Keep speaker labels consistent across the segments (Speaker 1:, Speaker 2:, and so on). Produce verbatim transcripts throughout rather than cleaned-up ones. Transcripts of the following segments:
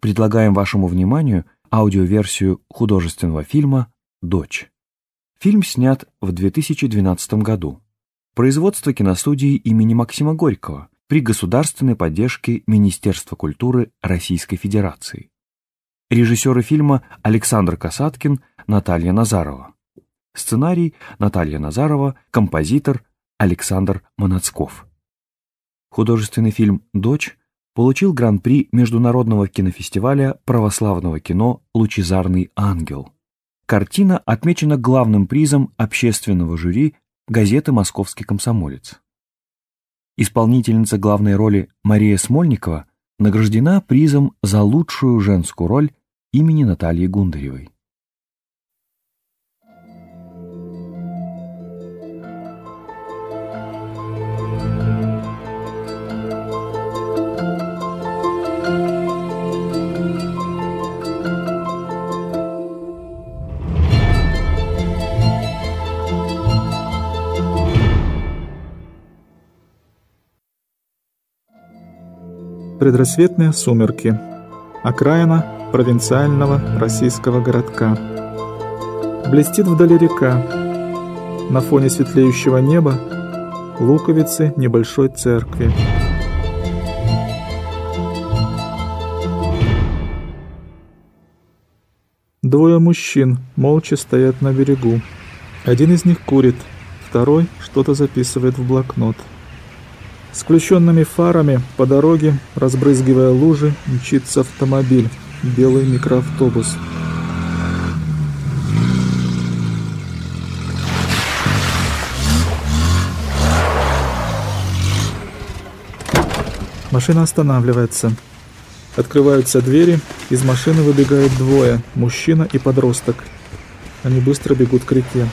Speaker 1: предлагаем вашему вниманию аудиоверсию художественного фильма «Дочь». Фильм снят в две тысячи двенадцатом году. Производство киностудии имени Максима Горького при государственной поддержке Министерства культуры Российской Федерации. Режиссеры фильма Александр Касаткин, Наталья Назарова. Сценарий Наталья Назарова, композитор Александр Манацков. Художественный фильм «Дочь» получил гран-при Международного кинофестиваля православного кино «Лучезарный ангел». Картина отмечена главным призом общественного жюри газеты «Московский комсомолец». Исполнительница главной роли Мария Смольникова награждена призом за лучшую женскую роль имени Натальи Гундаревой.
Speaker 2: Предрассветные сумерки. Окраина провинциального российского городка. Блестит вдали река. На фоне светлеющего неба луковицы небольшой церкви. Двое мужчин молча стоят на берегу. Один из них курит, второй что-то записывает в блокнот. С включенными фарами по дороге, разбрызгивая лужи, мчится автомобиль, белый микроавтобус. Машина останавливается. Открываются двери, из машины выбегают двое, мужчина и подросток. Они быстро бегут к реке.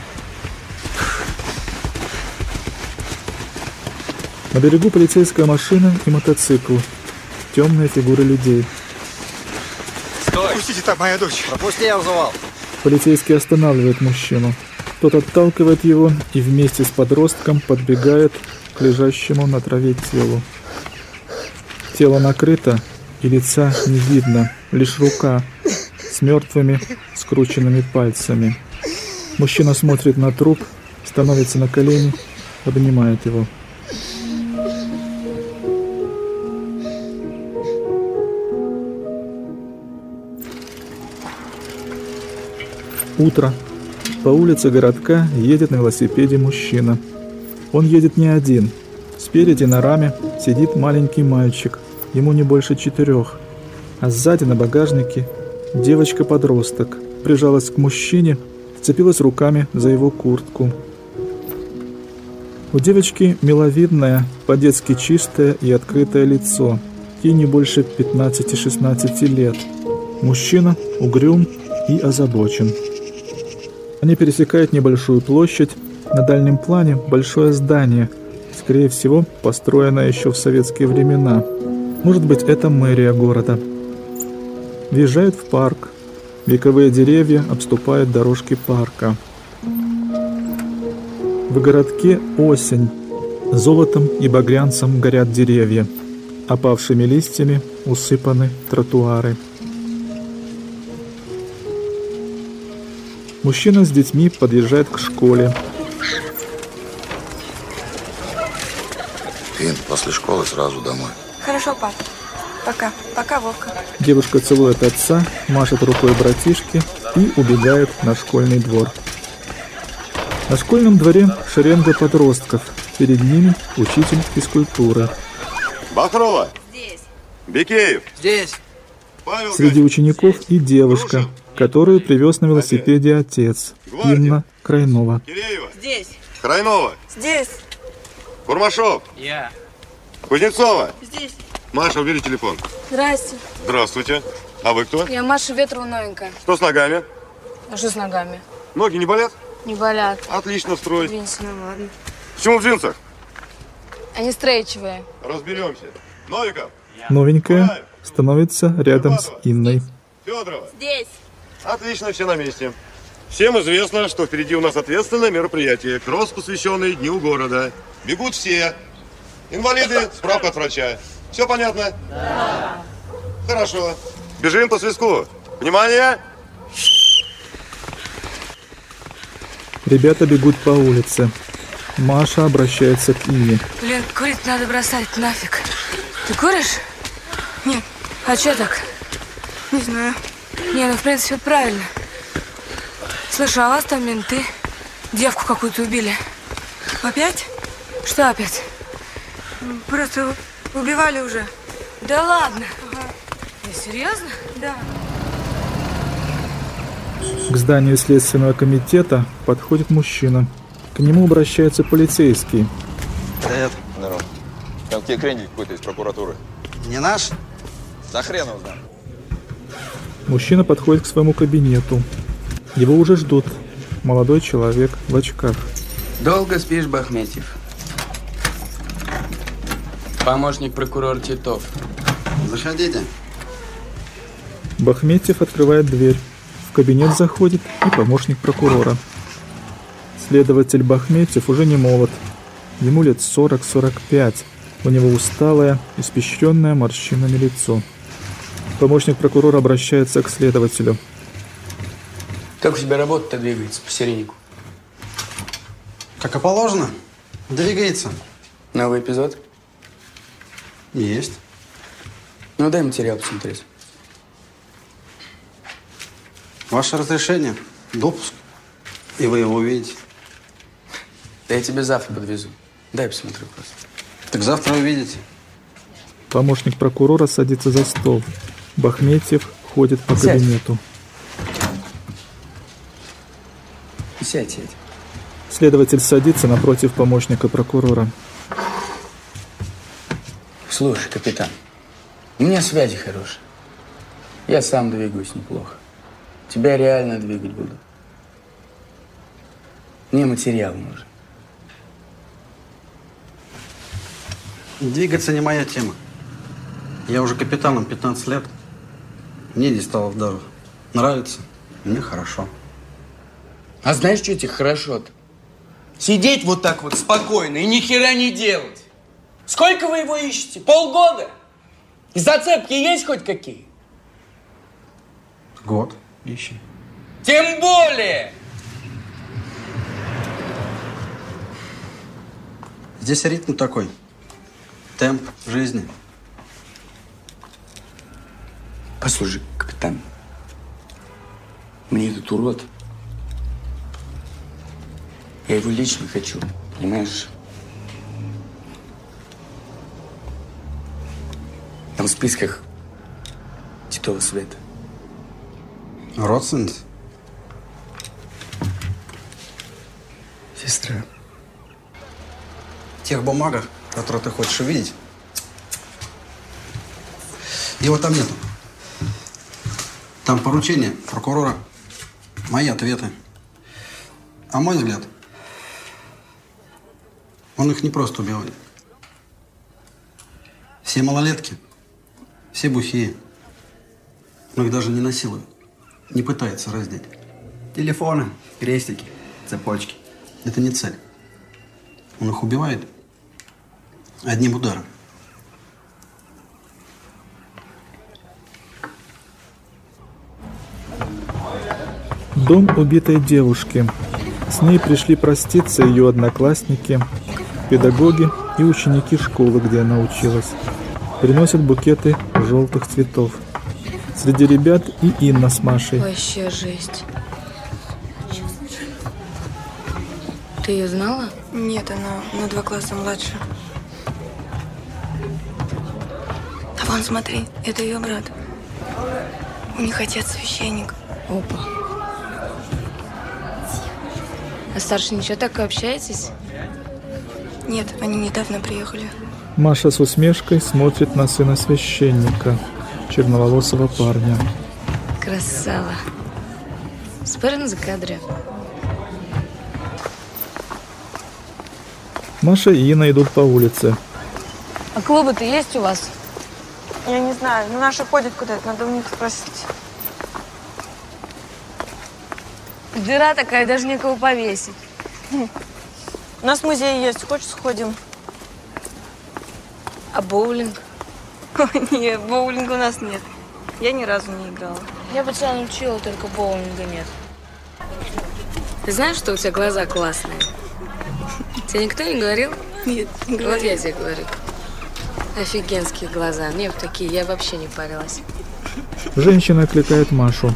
Speaker 2: На берегу полицейская машина и мотоцикл. Темные фигуры людей.
Speaker 3: Стой! Пропустите, там моя дочь. Пропусти, я вызывал.
Speaker 2: Полицейский останавливает мужчину. Тот отталкивает его и вместе с подростком подбегает к лежащему на траве телу. Тело накрыто, и лица не видно, лишь рука с мертвыми скрученными пальцами. Мужчина смотрит на труп, становится на колени, обнимает его. Утро. По улице городка едет на велосипеде мужчина. Он едет не один. Спереди на раме сидит маленький мальчик, ему не больше четырех. А сзади на багажнике девочка-подросток прижалась к мужчине, вцепилась руками за его куртку. У девочки миловидное, по-детски чистое и открытое лицо. Ей не больше пятнадцати-шестнадцати лет. Мужчина угрюм и озабочен. Они пересекают небольшую площадь. На дальнем плане большое здание, скорее всего, построенное еще в советские времена. Может быть, это мэрия города. Въезжают в парк. Вековые деревья обступают дорожки парка. В городке осень. Золотом и багрянцем горят деревья. Опавшими листьями усыпаны тротуары. Мужчина с детьми подъезжает к школе.
Speaker 4: Ин, после школы сразу домой.
Speaker 5: Хорошо, пап. Пока. Пока, Вовка.
Speaker 2: Девушка целует отца, машет рукой братишке и убегает на школьный двор. На школьном дворе шеренга подростков. Перед ними учитель физкультуры.
Speaker 6: Бахрова!
Speaker 5: Здесь.
Speaker 6: Бекеев!
Speaker 3: Здесь.
Speaker 6: Павел
Speaker 2: Среди учеников и девушка, которую привез на велосипеде отец, Инна Крайнова.
Speaker 6: Киреева!
Speaker 5: Здесь.
Speaker 6: Крайнова!
Speaker 5: Здесь.
Speaker 6: Курмашов!
Speaker 3: Я.
Speaker 6: Кузнецова!
Speaker 5: Здесь.
Speaker 6: Маша, убери телефон.
Speaker 5: Здрасте.
Speaker 6: Здравствуйте. А вы кто?
Speaker 5: Я Маша Ветрова новенькая.
Speaker 6: Что с ногами?
Speaker 5: А что с ногами?
Speaker 6: Ноги не болят?
Speaker 5: Не болят.
Speaker 6: Отлично, строй.
Speaker 5: Двинься, ну ладно.
Speaker 6: Почему в джинсах?
Speaker 5: Они стрейчевые.
Speaker 6: Разберемся. Новиков!
Speaker 2: Новенькая становится рядом с Инной.
Speaker 6: Федорова!
Speaker 5: Здесь.
Speaker 6: Отлично, все на месте. Всем известно, что впереди у нас ответственное мероприятие. Кросс, посвященный Дню города. Бегут все. Инвалиды, справка от врача. Все понятно? Да. Хорошо. Бежим по свистку. Внимание!
Speaker 2: Ребята бегут по улице. Маша обращается к Ине.
Speaker 5: Блин, курить надо бросать, нафиг. Ты куришь? Нет. А что так? Не знаю. Не, ну в принципе правильно. Слушай, а у вас там менты девку какую-то убили. Опять? Что опять?
Speaker 7: Просто убивали уже.
Speaker 5: Да ладно. Ага. Ты серьезно?
Speaker 7: Да.
Speaker 2: К зданию следственного комитета подходит мужчина. К нему обращается полицейский.
Speaker 8: Привет.
Speaker 9: Здорово. Там тебе крендель какой-то из прокуратуры.
Speaker 8: Не наш?
Speaker 9: Да хрен его знает.
Speaker 2: Мужчина подходит к своему кабинету. Его уже ждут. Молодой человек в очках.
Speaker 10: Долго спишь, Бахметьев? Помощник прокурора Титов.
Speaker 8: Заходите.
Speaker 2: Бахметьев открывает дверь. В кабинет заходит и помощник прокурора. Следователь Бахметьев уже не молод. Ему лет сорок-сорок пять. У него усталое, испещренное морщинами лицо. Помощник прокурора обращается к следователю.
Speaker 10: Как у тебя работа-то двигается по серийнику?
Speaker 8: Как и положено. Двигается.
Speaker 10: Новый эпизод?
Speaker 8: Есть.
Speaker 10: Ну, дай материал посмотреть.
Speaker 8: Ваше разрешение, допуск, и вы его увидите.
Speaker 10: Да я тебе завтра подвезу. Дай посмотрю просто.
Speaker 8: Так завтра увидите.
Speaker 2: Помощник прокурора садится за стол. Бахметьев ходит по
Speaker 10: Сядь.
Speaker 2: кабинету.
Speaker 10: Сядь, сядь.
Speaker 2: Следователь садится напротив помощника прокурора.
Speaker 10: Слушай, капитан, у меня связи хорошие. Я сам двигаюсь неплохо. Тебя реально двигать буду. Мне материал нужен.
Speaker 8: Двигаться не моя тема. Я уже капитаном пятнадцать лет. Мне здесь стало даже нравится. Мне хорошо.
Speaker 10: А знаешь, что тебе хорошо-то? Сидеть вот так вот спокойно и ни хера не делать. Сколько вы его ищете? Полгода? И зацепки есть хоть какие?
Speaker 8: Год ищи.
Speaker 10: Тем более!
Speaker 8: Здесь ритм такой. Темп жизни.
Speaker 10: Послушай, капитан, мне этот урод, я его лично хочу, понимаешь? Там в списках Титова Света.
Speaker 8: Родственница?
Speaker 10: Сестра.
Speaker 8: В тех бумагах, которые ты хочешь увидеть, его там нету. Там поручения прокурора, мои ответы. А мой взгляд, он их не просто убивает. Все малолетки, все бухие, но их даже не насилуют, не пытаются раздеть. Телефоны, крестики, цепочки. Это не цель. Он их убивает одним ударом.
Speaker 2: Дом убитой девушки. С ней пришли проститься ее одноклассники, педагоги и ученики школы, где она училась. Приносят букеты желтых цветов. Среди ребят и Инна с Машей.
Speaker 5: Вообще жесть. Ты ее знала?
Speaker 7: Нет, она на два класса младше. А вон, смотри, это ее брат. У них отец священник.
Speaker 5: Опа. А старший ничего, так общаетесь?
Speaker 7: Нет, они недавно приехали.
Speaker 2: Маша с усмешкой смотрит на сына священника, черноволосого парня.
Speaker 5: Красава. Спорим на закадре.
Speaker 2: Маша и Инна идут по улице.
Speaker 5: А клубы-то есть у вас?
Speaker 7: Я не знаю, но наши ходят куда-то, надо у них спросить.
Speaker 5: Дыра такая, даже некого повесить.
Speaker 7: У нас музей есть, хочешь сходим?
Speaker 5: А боулинг?
Speaker 7: Ой, нет, боулинга у нас нет. Я ни разу не играла.
Speaker 5: Я бы тебя научила, только боулинга нет. Ты знаешь, что у тебя глаза классные? Тебе никто не говорил?
Speaker 7: Нет, не говорил.
Speaker 5: Вот я тебе говорю. Офигенские глаза. Мне бы такие, я вообще не парилась.
Speaker 2: Женщина окликает Машу.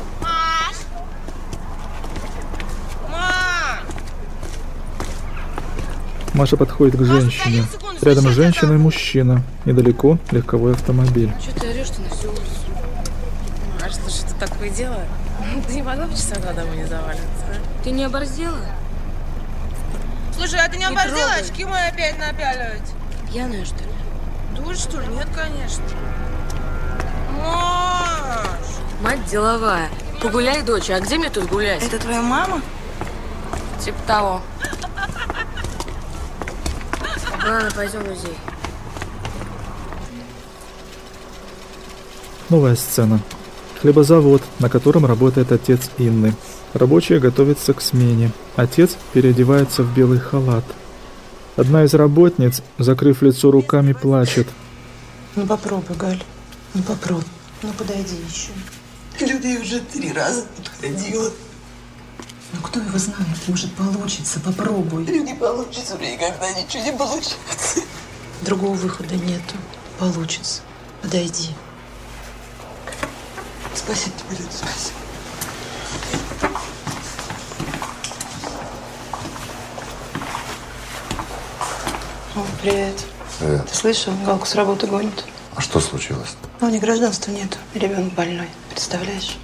Speaker 2: Маша подходит к женщине. Рядом женщина и мужчина. Недалеко легковой автомобиль.
Speaker 5: Что ты орешь-то на всю улицу?
Speaker 11: А что, что такое дело? Ты не могла бы часа два домой не заваливаться, а?
Speaker 5: Ты не оборзела?
Speaker 11: Слушай, а ты не,
Speaker 5: Не
Speaker 11: оборзела?
Speaker 5: трогай.
Speaker 11: Очки мои опять напяливать?
Speaker 5: Пьяная, что ли?
Speaker 11: Дура, что ли? Нет, конечно. Маш!
Speaker 5: Мать деловая. Погуляй, дочь. А где мне тут гулять?
Speaker 7: Это твоя мама?
Speaker 5: Типа того. Ладно, пойдем в музей.
Speaker 2: Новая сцена. Хлебозавод, на котором работает отец Инны. Рабочие готовятся к смене. Отец переодевается в белый халат. Одна из работниц, закрыв лицо руками, плачет.
Speaker 12: Ну попробуй, Галь. Ну попробуй. Ну подойди еще.
Speaker 11: Люда уже три раза подходила.
Speaker 12: Ну кто его знает? Может получится. Попробуй.
Speaker 11: Не получится, мне никогда ничего не получится.
Speaker 12: Другого выхода нету. Получится. Подойди.
Speaker 11: Спасибо тебе, Люда, спасибо.
Speaker 12: О, привет.
Speaker 4: Привет.
Speaker 12: Ты слышал? Галку с работы гонит.
Speaker 4: А что случилось?
Speaker 12: Ну, у них гражданства нету. Ребенок больной. Представляешь?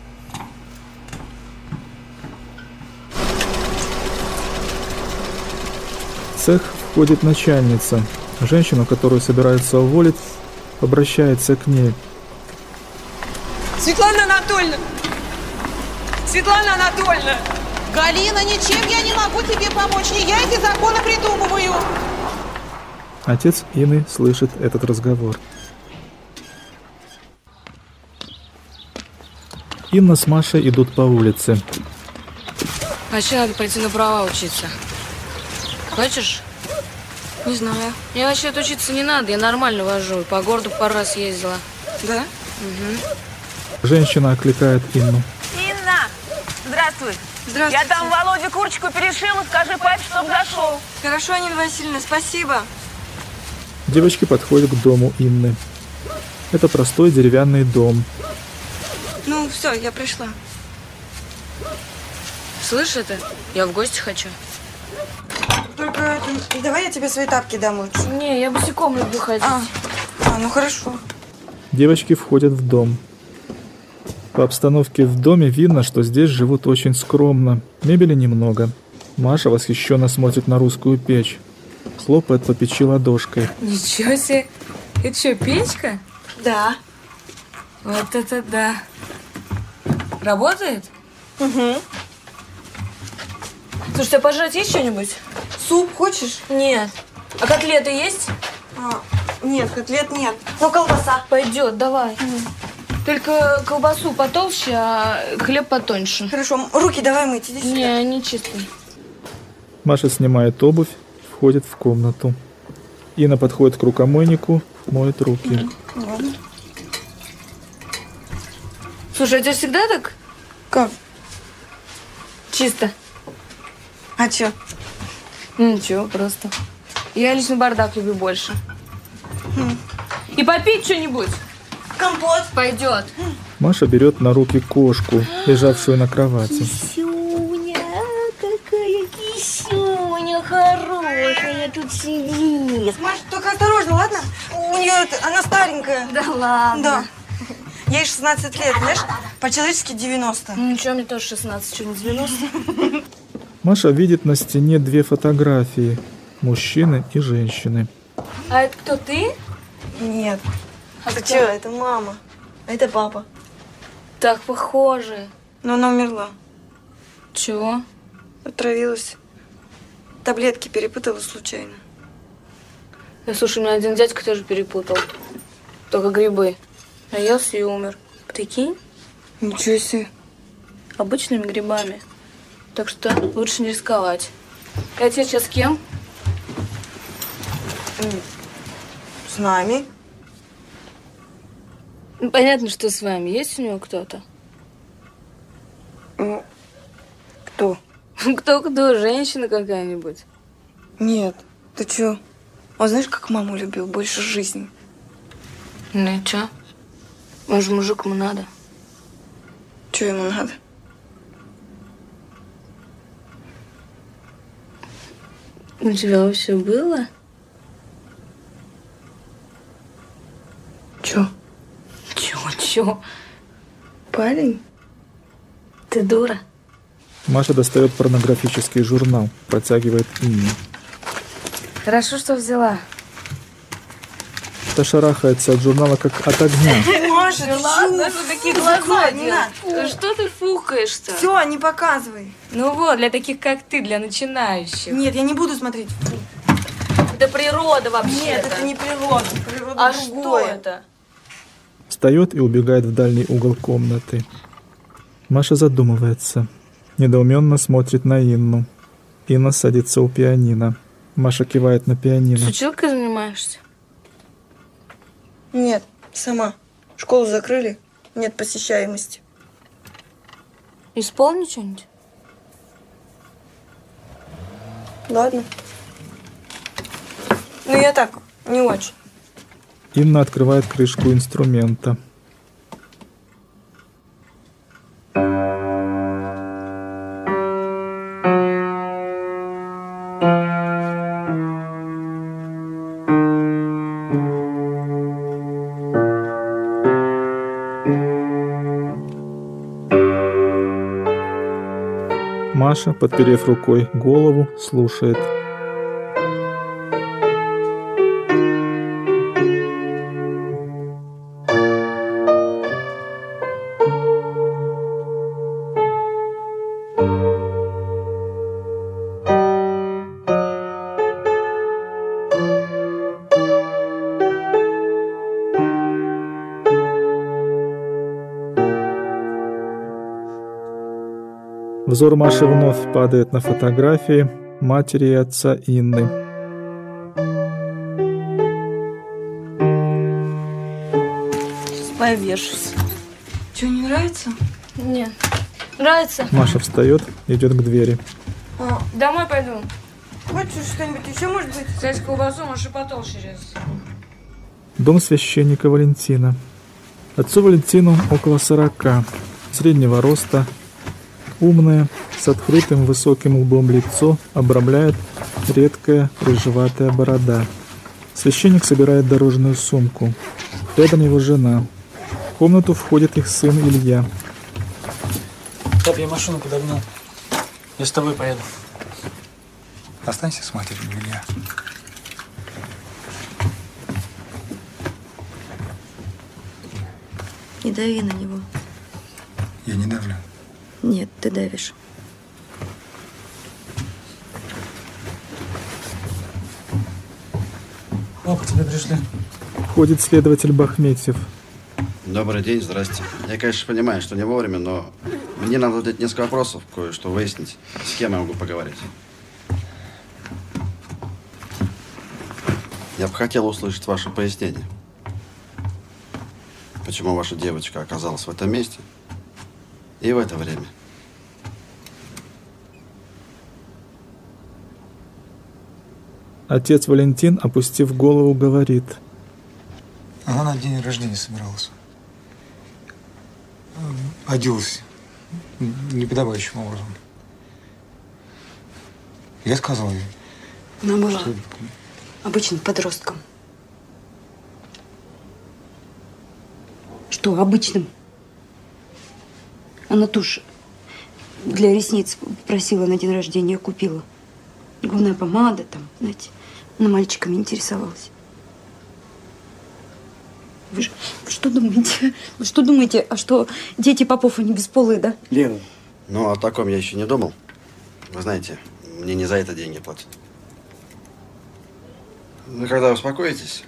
Speaker 2: В цех входит начальница. Женщина, которую собираются уволить, обращается к ней.
Speaker 11: Светлана Анатольевна! Светлана Анатольевна! Галина, ничем я не могу тебе помочь. Не я эти законы придумываю.
Speaker 2: Отец Инны слышит этот разговор. Инна с Машей идут по улице.
Speaker 5: Вообще надо пойти на права учиться. Хочешь?
Speaker 7: Не знаю.
Speaker 5: Мне вообще учиться не надо, я нормально вожу. По городу пару раз ездила.
Speaker 7: Да?
Speaker 5: Угу.
Speaker 2: Женщина окликает Инну.
Speaker 11: Инна! Здравствуй.
Speaker 7: Здравствуйте.
Speaker 11: Я там Володе курочку перешила. Скажи папе, чтоб зашел.
Speaker 7: Хорошо, Нина Васильевна, спасибо.
Speaker 2: Девочки подходят к дому Инны. Это простой деревянный дом.
Speaker 7: Ну, все, я пришла.
Speaker 5: Слышь это? Я в гости хочу.
Speaker 7: Только это, давай я тебе свои тапки дам лучше.
Speaker 5: Не, я босиком люблю ходить.
Speaker 7: А, а, ну хорошо.
Speaker 2: Девочки входят в дом. По обстановке в доме видно, что здесь живут очень скромно. Мебели немного. Маша восхищенно смотрит на русскую печь. Хлопает по печи ладошкой.
Speaker 5: Ничего себе. Это что, печка?
Speaker 7: Да.
Speaker 5: Вот это да. Работает?
Speaker 7: Угу.
Speaker 5: Слушай, а пожрать есть что-нибудь?
Speaker 7: Суп хочешь?
Speaker 5: Нет. А котлеты есть?
Speaker 7: А, нет, котлет нет. Ну, колбаса.
Speaker 5: Пойдет, давай.
Speaker 7: Угу.
Speaker 5: Только колбасу потолще, а хлеб потоньше.
Speaker 7: Хорошо, руки давай мыть, иди сюда.
Speaker 5: Не, не чистый.
Speaker 2: Маша снимает обувь, входит в комнату. Инна подходит к рукомойнику, моет руки.
Speaker 7: Ладно.
Speaker 5: Слушай, а у тебя всегда так?
Speaker 7: Как?
Speaker 5: Чисто.
Speaker 7: А чё?
Speaker 5: Ничего, просто. Я лично бардак люблю больше.
Speaker 7: Хм.
Speaker 5: И попить что-нибудь?
Speaker 7: Компот.
Speaker 5: Пойдет.
Speaker 2: Маша берет на руки кошку, лежавшую на кровати.
Speaker 13: Кисюня, какая кисюня хорошая тут сидит.
Speaker 7: Маш, только осторожно, ладно? У нее это, она старенькая.
Speaker 13: Да ладно.
Speaker 7: Да. Ей шестнадцать лет, знаешь? По-человечески девяносто.
Speaker 5: Ну ничего, мне тоже шестнадцать, что не девяносто.
Speaker 2: Маша видит на стене две фотографии. Мужчины и женщины.
Speaker 5: А это кто, ты?
Speaker 7: Нет.
Speaker 5: А
Speaker 7: Это
Speaker 5: кто?
Speaker 7: что? Это мама. А это папа.
Speaker 5: Так похоже.
Speaker 7: Но она умерла.
Speaker 5: Чего?
Speaker 7: Отравилась. Таблетки перепутала случайно.
Speaker 5: Да, слушай, у меня один дядька тоже перепутал. Только грибы. Наелся и умер. Прикинь?
Speaker 7: Ничего себе.
Speaker 5: Обычными грибами. Так что лучше не рисковать. А тебе сейчас с кем?
Speaker 7: С нами.
Speaker 5: Ну, понятно, что с вами. Есть у него кто-то?
Speaker 7: Ну, кто?
Speaker 5: Кто-кто? Женщина какая-нибудь?
Speaker 7: Нет. Ты чё? Он знаешь, как маму любил? Больше жизни.
Speaker 5: Ну и чё? Может, мужик ему надо?
Speaker 7: Чё ему надо?
Speaker 5: У тебя вообще было?
Speaker 7: Чё?
Speaker 5: Чё-чё?
Speaker 7: Парень?
Speaker 5: Ты дура.
Speaker 2: Маша достает порнографический журнал, протягивает Инне.
Speaker 5: Хорошо, что взяла.
Speaker 2: Та шарахается от журнала, как от огня.
Speaker 7: Маша, ты
Speaker 5: ладно,
Speaker 7: что
Speaker 5: такие
Speaker 7: глаза
Speaker 5: делаешь? Что ты фукаешь-то?
Speaker 7: Все, не показывай.
Speaker 5: Ну вот, для таких, как ты, для начинающих.
Speaker 7: Нет, я не буду смотреть.
Speaker 5: Это природа вообще.
Speaker 7: Нет, это не природа. Природа
Speaker 5: А
Speaker 7: другое.
Speaker 5: что это?
Speaker 2: Встает и убегает в дальний угол комнаты. Маша задумывается. Недоуменно смотрит на Инну. Инна садится у пианино. Маша кивает на пианино.
Speaker 5: С училкой занимаешься?
Speaker 7: Нет, сама. Школу закрыли, нет посещаемости.
Speaker 5: Исполни что-нибудь.
Speaker 7: Ладно. Ну, я так, не очень.
Speaker 2: Инна открывает крышку инструмента. Маша, подперев рукой голову, слушает. Взор Маши вновь падает на фотографии матери и отца Инны.
Speaker 7: Сейчас повешусь. Что, не нравится?
Speaker 5: Нет. Нравится?
Speaker 2: Маша встает, идет к двери.
Speaker 7: А,
Speaker 5: Домой пойду.
Speaker 7: хочешь что-нибудь еще, может быть?
Speaker 5: Взять колбасу, может, и потолще резать.
Speaker 2: Дом священника Валентина. Отцу Валентину около сорока, среднего роста, умное, с открытым высоким лбом лицо обрамляет редкая рыжеватая борода. Священник собирает дорожную сумку. Рядом его жена. В комнату входит их сын Илья.
Speaker 3: Пап, я машину подогнал. Я с тобой поеду. Останься с матерью, Илья.
Speaker 7: Не дави на него.
Speaker 3: Я не давлю.
Speaker 7: Нет, ты давишь.
Speaker 3: Папа, тебе пришли.
Speaker 2: Входит следователь Бахметьев.
Speaker 8: Добрый день, здрасте. Я, конечно, понимаю, что не вовремя, но мне надо задать несколько вопросов, кое-что выяснить. С кем я могу поговорить? Я бы хотел услышать ваше пояснение. Почему ваша девочка оказалась в этом месте и в это время?
Speaker 2: Отец Валентин, опустив голову, говорит.
Speaker 3: Она на день рождения собиралась. Оделась неподобающим образом. Я сказал ей.
Speaker 12: Она была
Speaker 3: что...
Speaker 12: обычным подростком. Что обычным? Она тушь для ресниц просила на день рождения, купила. Губная помада там, знаете. Она мальчиками интересовалась. Вы, ж, вы что думаете? Вы что думаете? А что, дети попов, они бесполые, да?
Speaker 8: Лена. Ну, о таком я еще не думал. Вы знаете, мне не за это деньги платят. Ну, когда успокоитесь,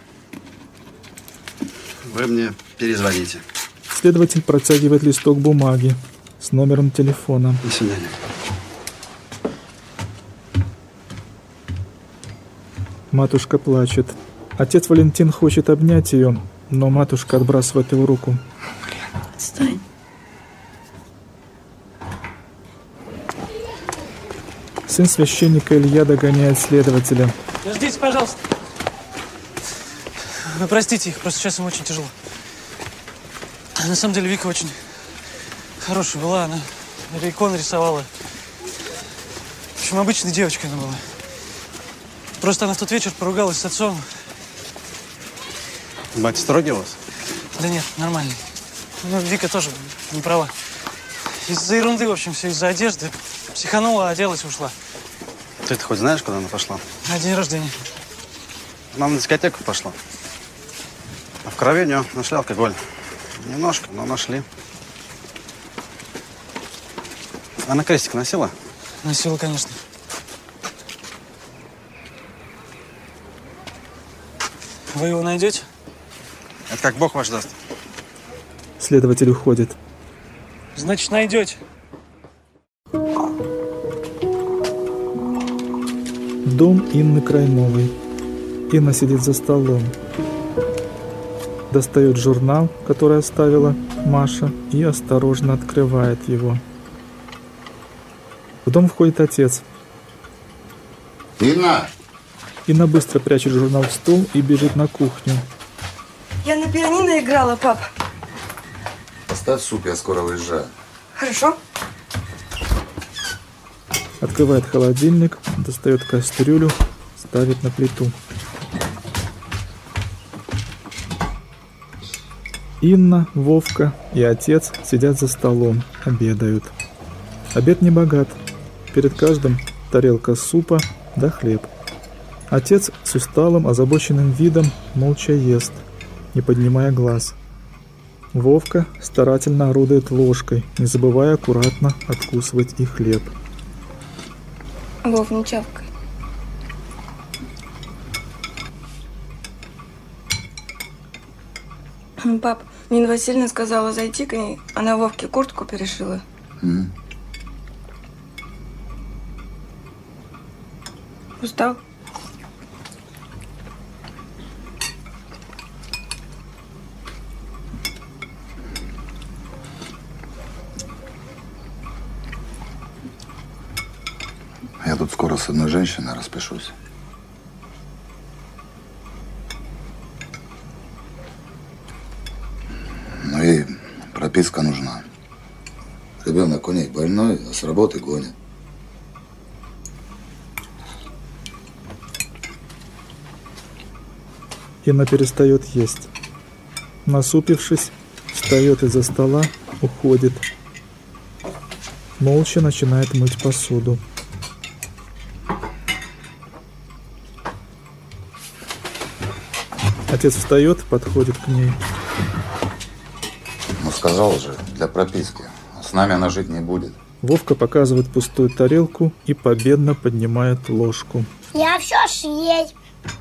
Speaker 8: вы мне перезвоните.
Speaker 2: Следователь протягивает листок бумаги с номером телефона.
Speaker 8: До свидания.
Speaker 2: Матушка плачет. Отец Валентин хочет обнять ее, но матушка отбрасывает его руку.
Speaker 12: Отстань.
Speaker 2: Сын священника Илья догоняет следователя.
Speaker 3: Подождите, пожалуйста. Вы простите их, просто сейчас им очень тяжело. На самом деле Вика очень хорошая была, она иконы рисовала. В общем, обычной девочкой она была. Просто она в тот вечер поругалась с отцом.
Speaker 8: Мать строгий у вас?
Speaker 3: Да нет, нормальный. Ну, Вика тоже не права. Из-за ерунды, в общем, все из-за одежды. Психанула, оделась и ушла.
Speaker 8: Ты-то хоть знаешь, куда она пошла?
Speaker 3: На день рождения.
Speaker 8: Она на дискотеку пошла. А в крови у нее нашли алкоголь. Немножко, но нашли. Она крестик носила?
Speaker 3: Носила, конечно. Вы его найдете?
Speaker 8: Это как Бог ваш даст.
Speaker 2: Следователь уходит.
Speaker 3: Значит, найдете.
Speaker 2: Дом Инны Крайновой. Инна сидит за столом. Достает журнал, который оставила Маша, и осторожно открывает его. В дом входит отец.
Speaker 4: Инна!
Speaker 2: Инна быстро прячет журнал в стол и бежит на кухню.
Speaker 7: Я на пианино играла, пап.
Speaker 4: Оставь суп, я скоро выезжаю.
Speaker 7: Хорошо.
Speaker 2: Открывает холодильник, достает кастрюлю, ставит на плиту. Инна, Вовка и отец сидят за столом, обедают. Обед не богат. Перед каждым тарелка супа да хлеб. Отец с усталым, озабоченным видом молча ест, не поднимая глаз. Вовка старательно орудует ложкой, не забывая аккуратно откусывать и хлеб.
Speaker 7: Вов, не чавкай. Пап, Нина Васильевна сказала зайти к ней. Она Вовке куртку перешила.
Speaker 4: Mm.
Speaker 7: Устал?
Speaker 4: Я тут скоро с одной женщиной распишусь. Но ей прописка нужна. Ребенок у ней больной, а с работы гонит.
Speaker 2: Инна перестает есть. Насупившись, встает из-за стола, уходит. Молча начинает мыть посуду. Отец встает, подходит к ней.
Speaker 4: Ну, сказал же, для прописки. С нами она жить не будет.
Speaker 2: Вовка показывает пустую тарелку и победно поднимает ложку.
Speaker 13: Я все съесть.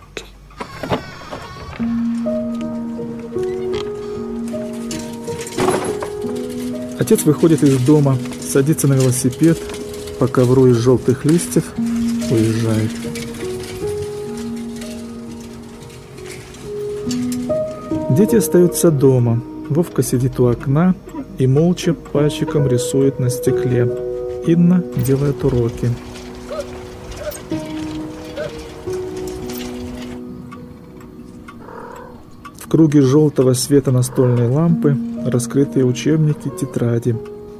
Speaker 2: Отец выходит из дома, садится на велосипед, по ковру из желтых листьев уезжает. Дети остаются дома. Вовка сидит у окна и молча пальчиком рисует на стекле. Инна делает уроки. В круге желтого света настольной лампы раскрытые учебники, тетради.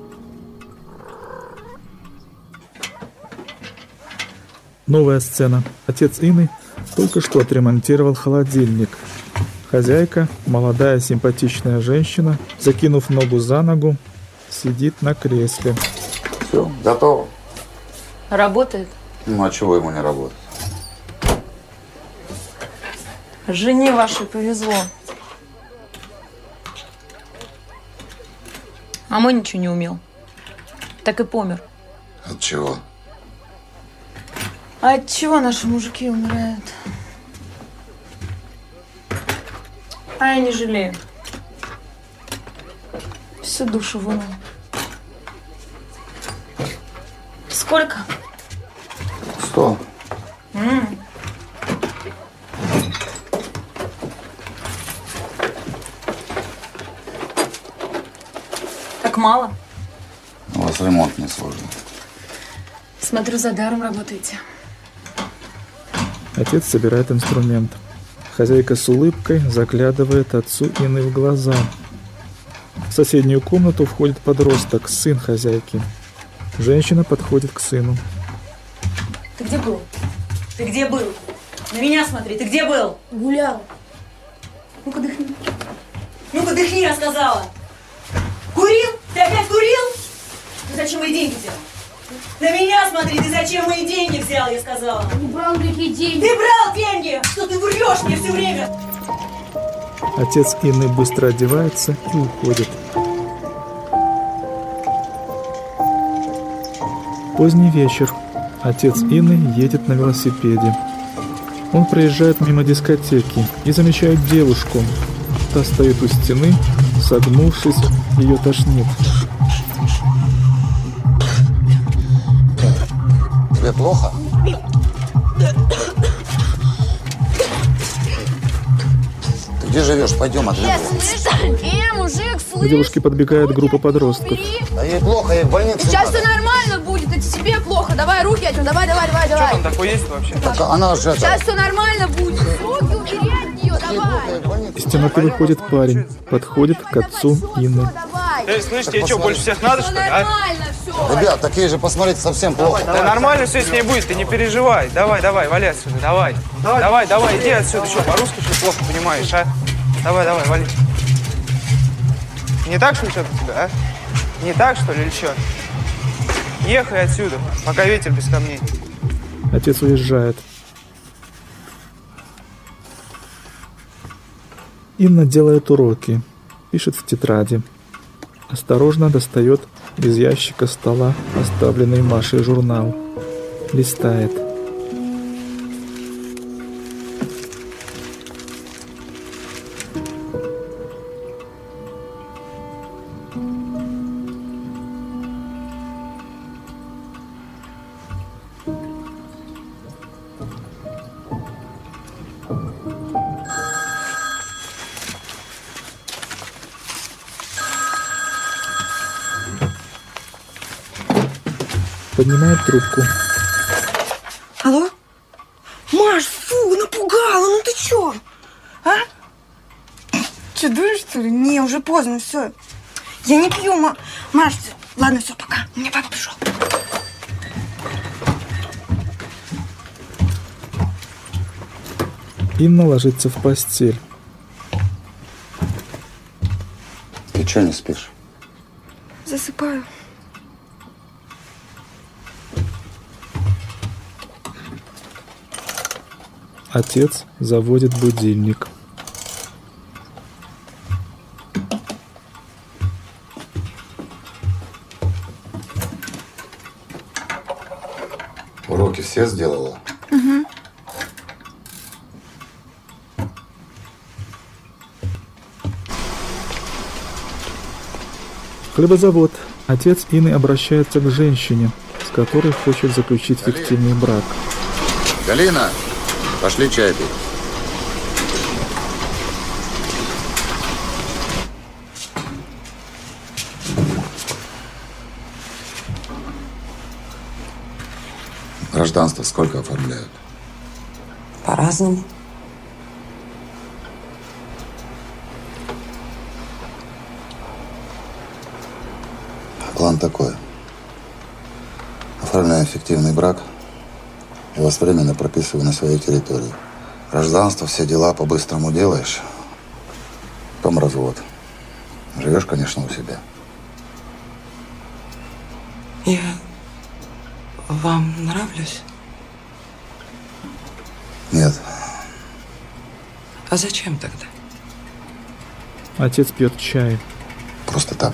Speaker 2: Новая сцена. Отец Инны только что отремонтировал холодильник. Хозяйка, молодая симпатичная женщина, закинув ногу за ногу, сидит на кресле.
Speaker 4: Все, готово.
Speaker 5: Работает?
Speaker 4: Ну, а чего ему не работать?
Speaker 5: Жене вашей повезло. А мой ничего не умел. Так и помер.
Speaker 4: От чего?
Speaker 5: А от чего наши мужики умирают? А я не жалею. Всю душу вынул. Сколько?
Speaker 4: Сто.
Speaker 5: М-м.
Speaker 14: Так мало.
Speaker 4: У вас ремонт несложный.
Speaker 14: Смотрю, за даром работаете.
Speaker 2: Отец собирает инструмент. Хозяйка с улыбкой заглядывает отцу Инны в глаза. В соседнюю комнату входит подросток, сын хозяйки. Женщина подходит к сыну.
Speaker 14: Ты где был? Ты где был? На меня смотри, ты где был?
Speaker 13: Гулял.
Speaker 14: Ну-ка дыхни. Ну-ка дыхни, я сказала. Курил? Ты опять курил? Ты зачем мои деньги взял? На меня смотри, ты зачем мои деньги взял, я сказала.
Speaker 13: Не брал никакие деньги.
Speaker 14: Ты брал деньги! Что ты врешь мне все время?
Speaker 2: Отец Инны быстро одевается и уходит. Поздний вечер. Отец Инны едет на велосипеде. Он проезжает мимо дискотеки и замечает девушку. Та стоит у стены, согнувшись, ее тошнит.
Speaker 4: Тебе плохо? Ты где живешь? Пойдем отведу.
Speaker 5: Э, мужик,
Speaker 2: К
Speaker 5: слышь!
Speaker 2: девушке подбегает группа подростков.
Speaker 4: Да ей плохо, ей в больницу
Speaker 5: Сейчас
Speaker 4: надо.
Speaker 5: все нормально будет, это тебе плохо. Давай руки от него, давай, давай, давай, давай.
Speaker 15: Что там такое есть вообще?
Speaker 4: Так она же это...
Speaker 5: Сейчас все нормально будет. Руки убери от нее, давай.
Speaker 2: Из темноты выходит парень, подходит к отцу Инны.
Speaker 15: Эй, слышь, тебе что, больше всех надо, что ли, а?
Speaker 5: Нормально все.
Speaker 4: Ребят, такие же, посмотрите, совсем плохо.
Speaker 15: Да нормально все с ней будет, ты не переживай. Давай, давай, вали отсюда, давай. Давай, давай, иди отсюда. Что, по-русски что плохо понимаешь, а? Давай, давай, вали. Не так, что ли, что-то у тебя, а? Не так, что ли, или что? Ехай отсюда, пока ветер без камней.
Speaker 2: Отец уезжает. Инна делает уроки, пишет в тетради. Осторожно достает из ящика стола оставленный Машей журнал. Листает. Поднимает трубку.
Speaker 7: Алло? Маш, фу, напугала, ну ты чё? А? Чё, дуришь, что ли? Не, уже поздно, все. Я не пью, ма... Маш, всё. Ладно, все, пока. У меня папа пришел.
Speaker 2: Инна ложится в постель.
Speaker 4: Ты чё не спишь?
Speaker 7: Засыпаю.
Speaker 2: Отец заводит будильник.
Speaker 4: Уроки все сделала?
Speaker 7: Угу.
Speaker 2: Хлебозавод. Отец Инны обращается к женщине, с которой хочет заключить фиктивный брак.
Speaker 4: Галина, пошли чай пить. Гражданство сколько оформляют?
Speaker 16: По-разному.
Speaker 4: План такой. Оформляю фиктивный брак и вас временно прописываю на своей территории. Гражданство, все дела по-быстрому делаешь. Потом развод. Живешь, конечно, у себя.
Speaker 16: Я вам нравлюсь?
Speaker 4: Нет.
Speaker 16: А зачем тогда?
Speaker 2: Отец пьет чай.
Speaker 4: Просто так.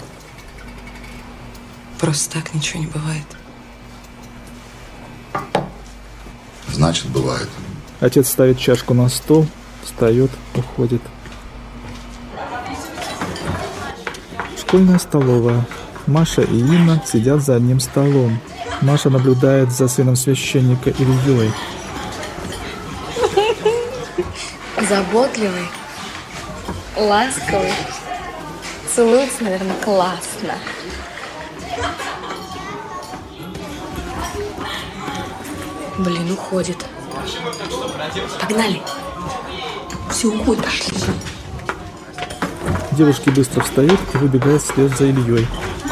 Speaker 16: Просто так ничего не бывает.
Speaker 4: Значит, бывает.
Speaker 2: Отец ставит чашку на стол, встает, уходит. Школьная столовая. Маша и Инна сидят за одним столом. Маша наблюдает за сыном священника Ильей.
Speaker 5: Заботливый, ласковый, Целуются, наверное, классно. Блин, уходит. Погнали. Все, уходит, пошли.
Speaker 2: Девушки быстро встают и выбегают вслед за Ильей.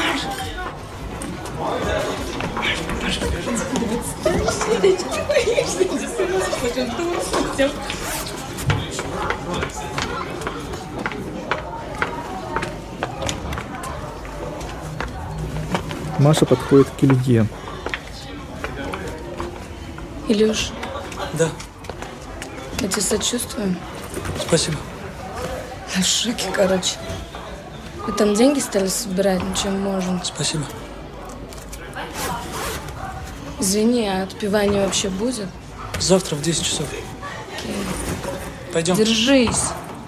Speaker 2: Маша подходит к Илье.
Speaker 5: Илюш.
Speaker 3: Да.
Speaker 5: Я тебе сочувствую.
Speaker 3: Спасибо.
Speaker 5: Я в шоке, короче. Мы там деньги стали собирать, ну чем можем.
Speaker 3: Спасибо.
Speaker 5: Извини, а отпевание вообще будет?
Speaker 3: Завтра в десять часов.
Speaker 5: Окей.
Speaker 3: Пойдем.
Speaker 5: Держись.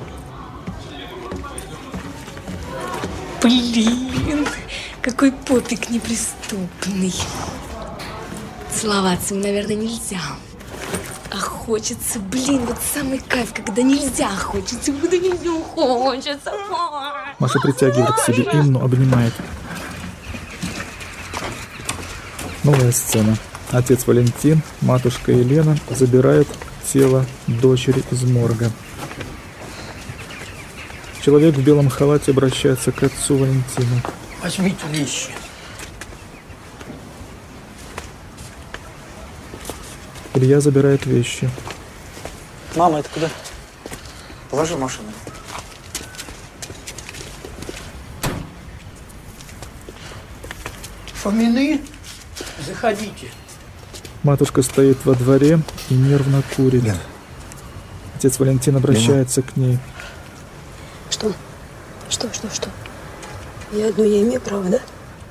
Speaker 5: Блин, какой попик неприступный. Целоваться, наверное, нельзя. А хочется, блин, вот самый кайф, когда нельзя хочется, когда нельзя хочется.
Speaker 2: Маша притягивает к себе Инну, обнимает. Новая сцена. Отец Валентин, матушка Елена забирают тело дочери из морга. Человек в белом халате обращается к отцу Валентину.
Speaker 10: Возьмите вещи.
Speaker 2: Илья забирает вещи.
Speaker 3: Мама, это куда?
Speaker 10: Положи машину. Фомины, заходите.
Speaker 2: Матушка стоит во дворе и нервно курит. Лена. Отец Валентин обращается Лена. к ней.
Speaker 12: Что? Что, что, что? Я одну, я имею право, да?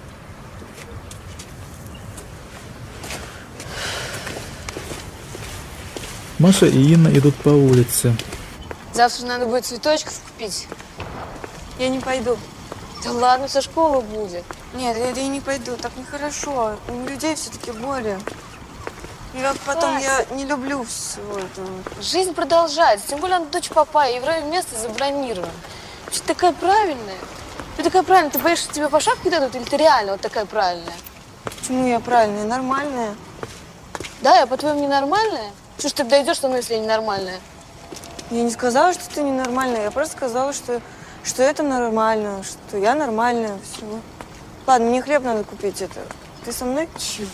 Speaker 2: Маша и Инна идут по улице.
Speaker 5: Завтра надо будет цветочков купить.
Speaker 7: Я не пойду.
Speaker 5: Да ладно, со школы будет.
Speaker 7: Нет, я, я не пойду, так нехорошо. У людей все-таки горе. И потом
Speaker 5: Вася.
Speaker 7: я не люблю всего этого.
Speaker 5: Жизнь продолжается, тем более она дочь папа, и вроде место забронировано. Вообще ты такая правильная. Ты такая правильная, ты боишься, что тебе по шапке дадут, или ты реально вот такая правильная?
Speaker 7: Почему я правильная? Нормальная.
Speaker 5: Да, я по-твоему ненормальная? Что ж ты дойдешь со мной, если я ненормальная?
Speaker 7: Я не сказала, что ты ненормальная, я просто сказала, что, что это нормально, что я нормальная, всего. Ладно, мне хлеб надо купить, это. Ты со мной?
Speaker 5: Чего?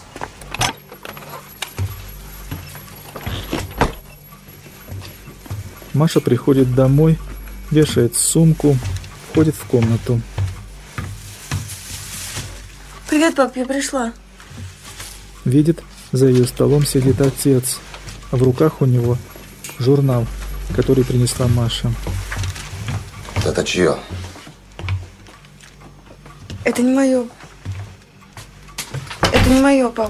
Speaker 2: Маша приходит домой, вешает сумку, входит в комнату.
Speaker 7: Привет, пап, я пришла.
Speaker 2: Видит, за ее столом сидит отец, а в руках у него журнал, который принесла Маша.
Speaker 4: Это чье?
Speaker 7: Это не мое. Это не мое, пап.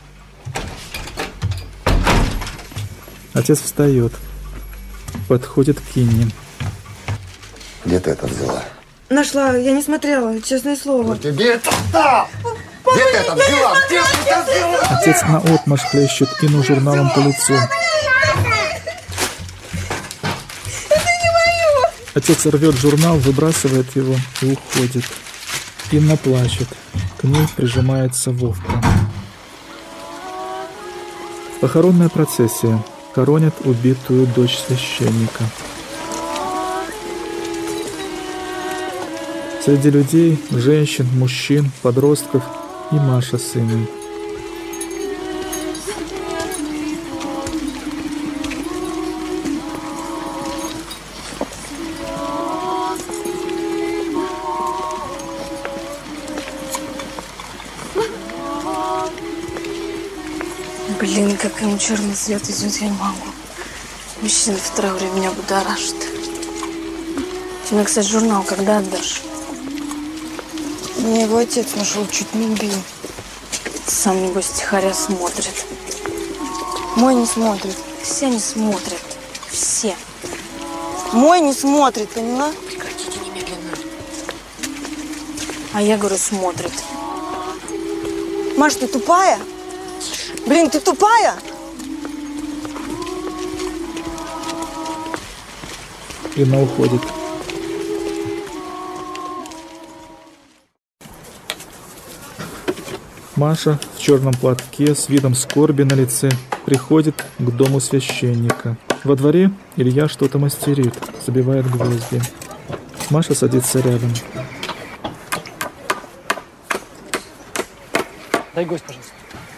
Speaker 2: Отец встает, подходит к Инне.
Speaker 4: Где ты это взяла?
Speaker 7: Нашла, я не смотрела, честное слово.
Speaker 4: Ну тебе это да! Где ты это взяла? Где ты это взяла?
Speaker 2: Отец наотмашь хлещет Инну журналом по лицу.
Speaker 7: Это не мое!
Speaker 2: Отец рвет журнал, выбрасывает его и уходит. Инна плачет. К ней прижимается Вовка. Похоронная процессия. Хоронят убитую дочь священника. Среди людей, женщин, мужчин, подростков и Маша с Инной.
Speaker 5: Блин, как ему черный цвет идет, я не могу. Мужчина в трауре меня будоражит. Ты мне, кстати, журнал когда отдашь?
Speaker 7: Мне его отец нашел, чуть не убил.
Speaker 5: Сам, небось, тихоря смотрит.
Speaker 7: Мой не смотрит.
Speaker 5: Все не смотрят. Все.
Speaker 7: Мой не смотрит, поняла?
Speaker 5: Прекратите немедленно. А я говорю, смотрит.
Speaker 7: Маш, ты тупая? Блин, ты тупая?
Speaker 2: Инна уходит. Маша в черном платке с видом скорби на лице приходит к дому священника. Во дворе Илья что-то мастерит, забивает гвозди. Маша садится рядом.
Speaker 3: Дай гость, пожалуйста.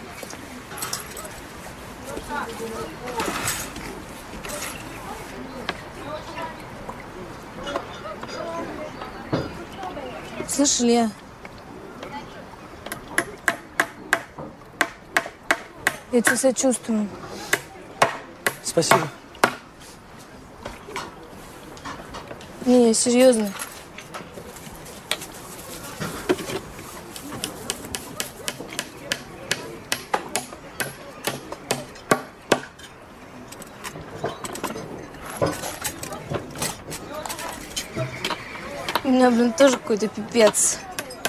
Speaker 5: Слышь, Илья, я тебе сочувствую.
Speaker 3: Спасибо.
Speaker 5: Не, я серьезно. У меня, блин, тоже какой-то пипец.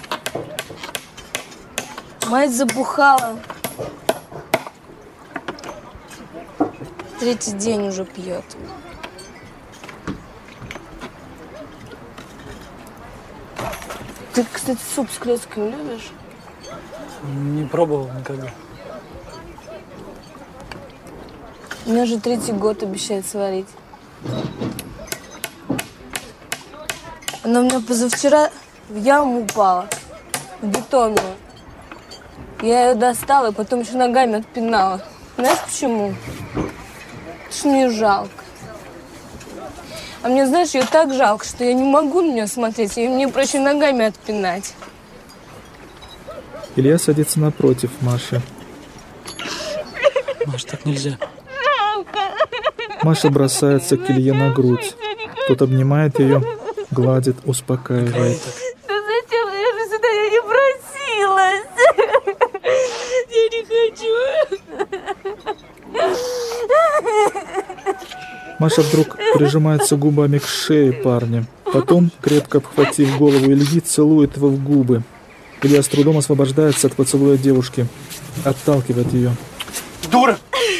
Speaker 5: Мать забухала. Третий день уже пьет. Ты, кстати, суп с клетками любишь?
Speaker 3: Не пробовал никогда.
Speaker 5: У меня же третий год обещает сварить. Она у меня позавчера в яму упала, в бетонную. Я ее достала и потом еще ногами отпинала. Знаешь почему? Потому что мне жалко. А мне, знаешь, ее так жалко, что я не могу на нее смотреть, и мне проще ногами отпинать.
Speaker 2: Илья садится напротив Маши.
Speaker 3: Маш, так нельзя.
Speaker 2: Маша бросается к Илье на грудь. Тот обнимает ее, гладит, успокаивает.
Speaker 5: Да зачем? Я же сюда я не просилась. Я не хочу.
Speaker 2: Маша вдруг прижимается губами к шее парня. Потом, крепко обхватив голову Ильи, целует его в губы. Илья с трудом освобождается от поцелуя девушки. Отталкивает ее.
Speaker 3: Дура!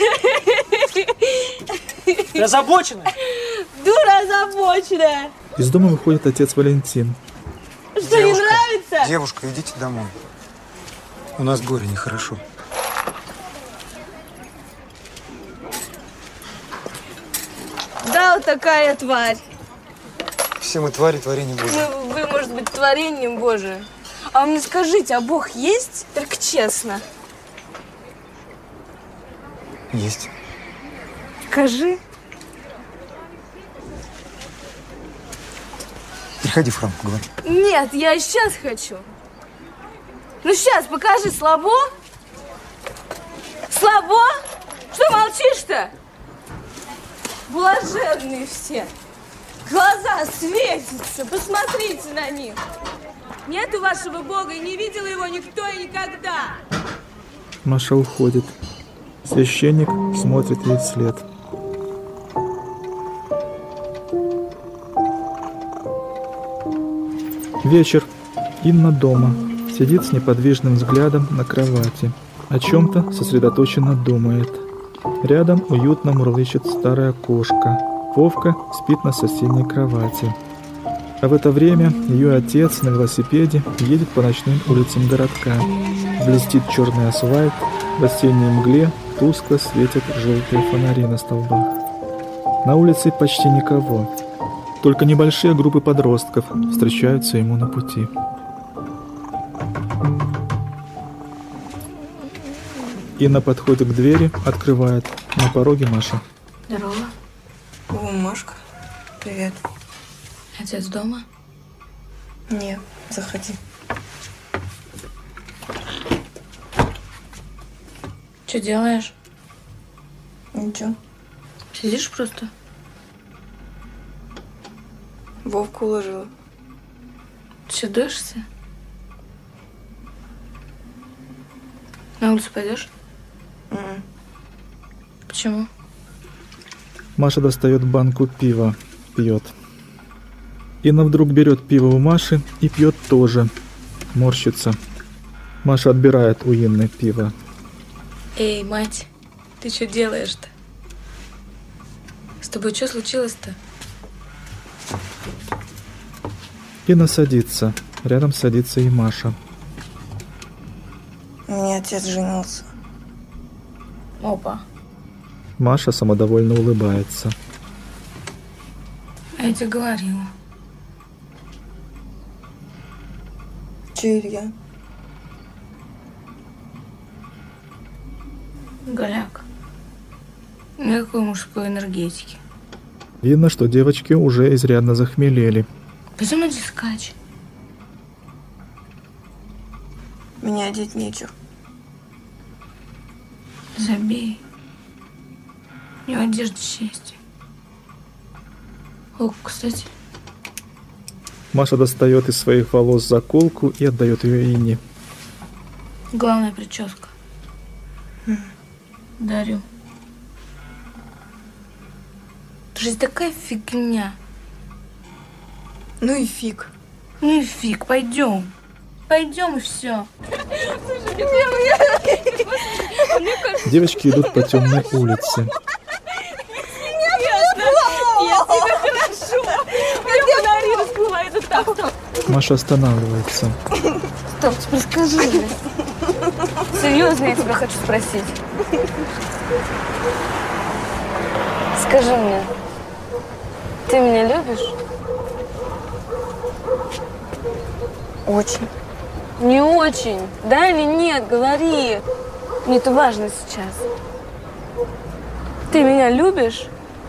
Speaker 3: Ты озабоченная?
Speaker 5: Дура озабоченная!
Speaker 2: Из дома выходит отец Валентин.
Speaker 5: Что, девушка, не нравится?
Speaker 17: Девушка, идите домой. У нас горе нехорошо.
Speaker 5: Да, вот такая тварь.
Speaker 17: Все мы твари, творение Божие.
Speaker 5: Вы, вы, может быть, творением Божие. А вы мне скажите, а Бог есть? Только честно.
Speaker 17: Есть.
Speaker 5: Скажи.
Speaker 17: Приходи в храм, поговорим.
Speaker 5: Нет, я сейчас хочу. Ну сейчас, покажи, слабо? Слабо? Что молчишь-то? Блаженные все. Глаза светятся. Посмотрите на них. Нету вашего Бога, и не видел его никто и никогда.
Speaker 2: Маша уходит. Священник смотрит ей вслед. Вечер. Инна дома. Сидит с неподвижным взглядом на кровати. О чем-то сосредоточенно думает. Рядом уютно мурлычет старая кошка. Вовка спит на соседней кровати. А в это время ее отец на велосипеде едет по ночным улицам городка. Блестит черный асфальт, в осенней мгле тускло светят желтые фонари на столбах. На улице почти никого. Только небольшие группы подростков встречаются ему на пути. Инна подходит к двери, открывает. На пороге Маша.
Speaker 5: Здорово.
Speaker 16: О, Машка, привет.
Speaker 5: Отец дома?
Speaker 16: Нет, заходи.
Speaker 5: Что делаешь?
Speaker 16: Ничего.
Speaker 5: Сидишь просто?
Speaker 16: Вовку уложила.
Speaker 5: Ты что, дуешься? На улицу пойдешь?
Speaker 16: Mm-mm.
Speaker 5: Почему?
Speaker 2: Маша достает банку пива, пьет. Инна вдруг берет пиво у Маши и пьет тоже. Морщится. Маша отбирает у Инны пиво.
Speaker 5: Эй, мать, ты что делаешь-то? С тобой что случилось-то?
Speaker 2: Инна садится. Рядом садится и Маша.
Speaker 16: У меня отец женился.
Speaker 5: Опа.
Speaker 2: Маша самодовольно улыбается.
Speaker 5: А я тебе говорила.
Speaker 16: Че, Илья?
Speaker 5: Голяк. Никакой мужской энергетики.
Speaker 2: Видно, что девочки уже изрядно захмелели.
Speaker 5: Пойдем на дискач.
Speaker 16: Мне одеть нечего.
Speaker 5: Забей. У него одежда счастья. О, кстати.
Speaker 2: Маша достает из своих волос заколку и отдает ее Инне.
Speaker 5: Главная прическа. Дарю. Жизнь такая фигня.
Speaker 16: Ну и фиг.
Speaker 5: Ну и фиг, пойдем. Пойдем и все.
Speaker 2: Девочки идут по темной улице.
Speaker 14: Я тебе хорошо. Я фонари расплывается так, так.
Speaker 2: Маша останавливается.
Speaker 5: Стоп, теперь скажи мне. Серьезно, я тебя хочу спросить. Скажи мне, ты меня любишь?
Speaker 16: Очень.
Speaker 5: Не очень. Да или нет? Говори. Мне это важно сейчас. Ты меня любишь?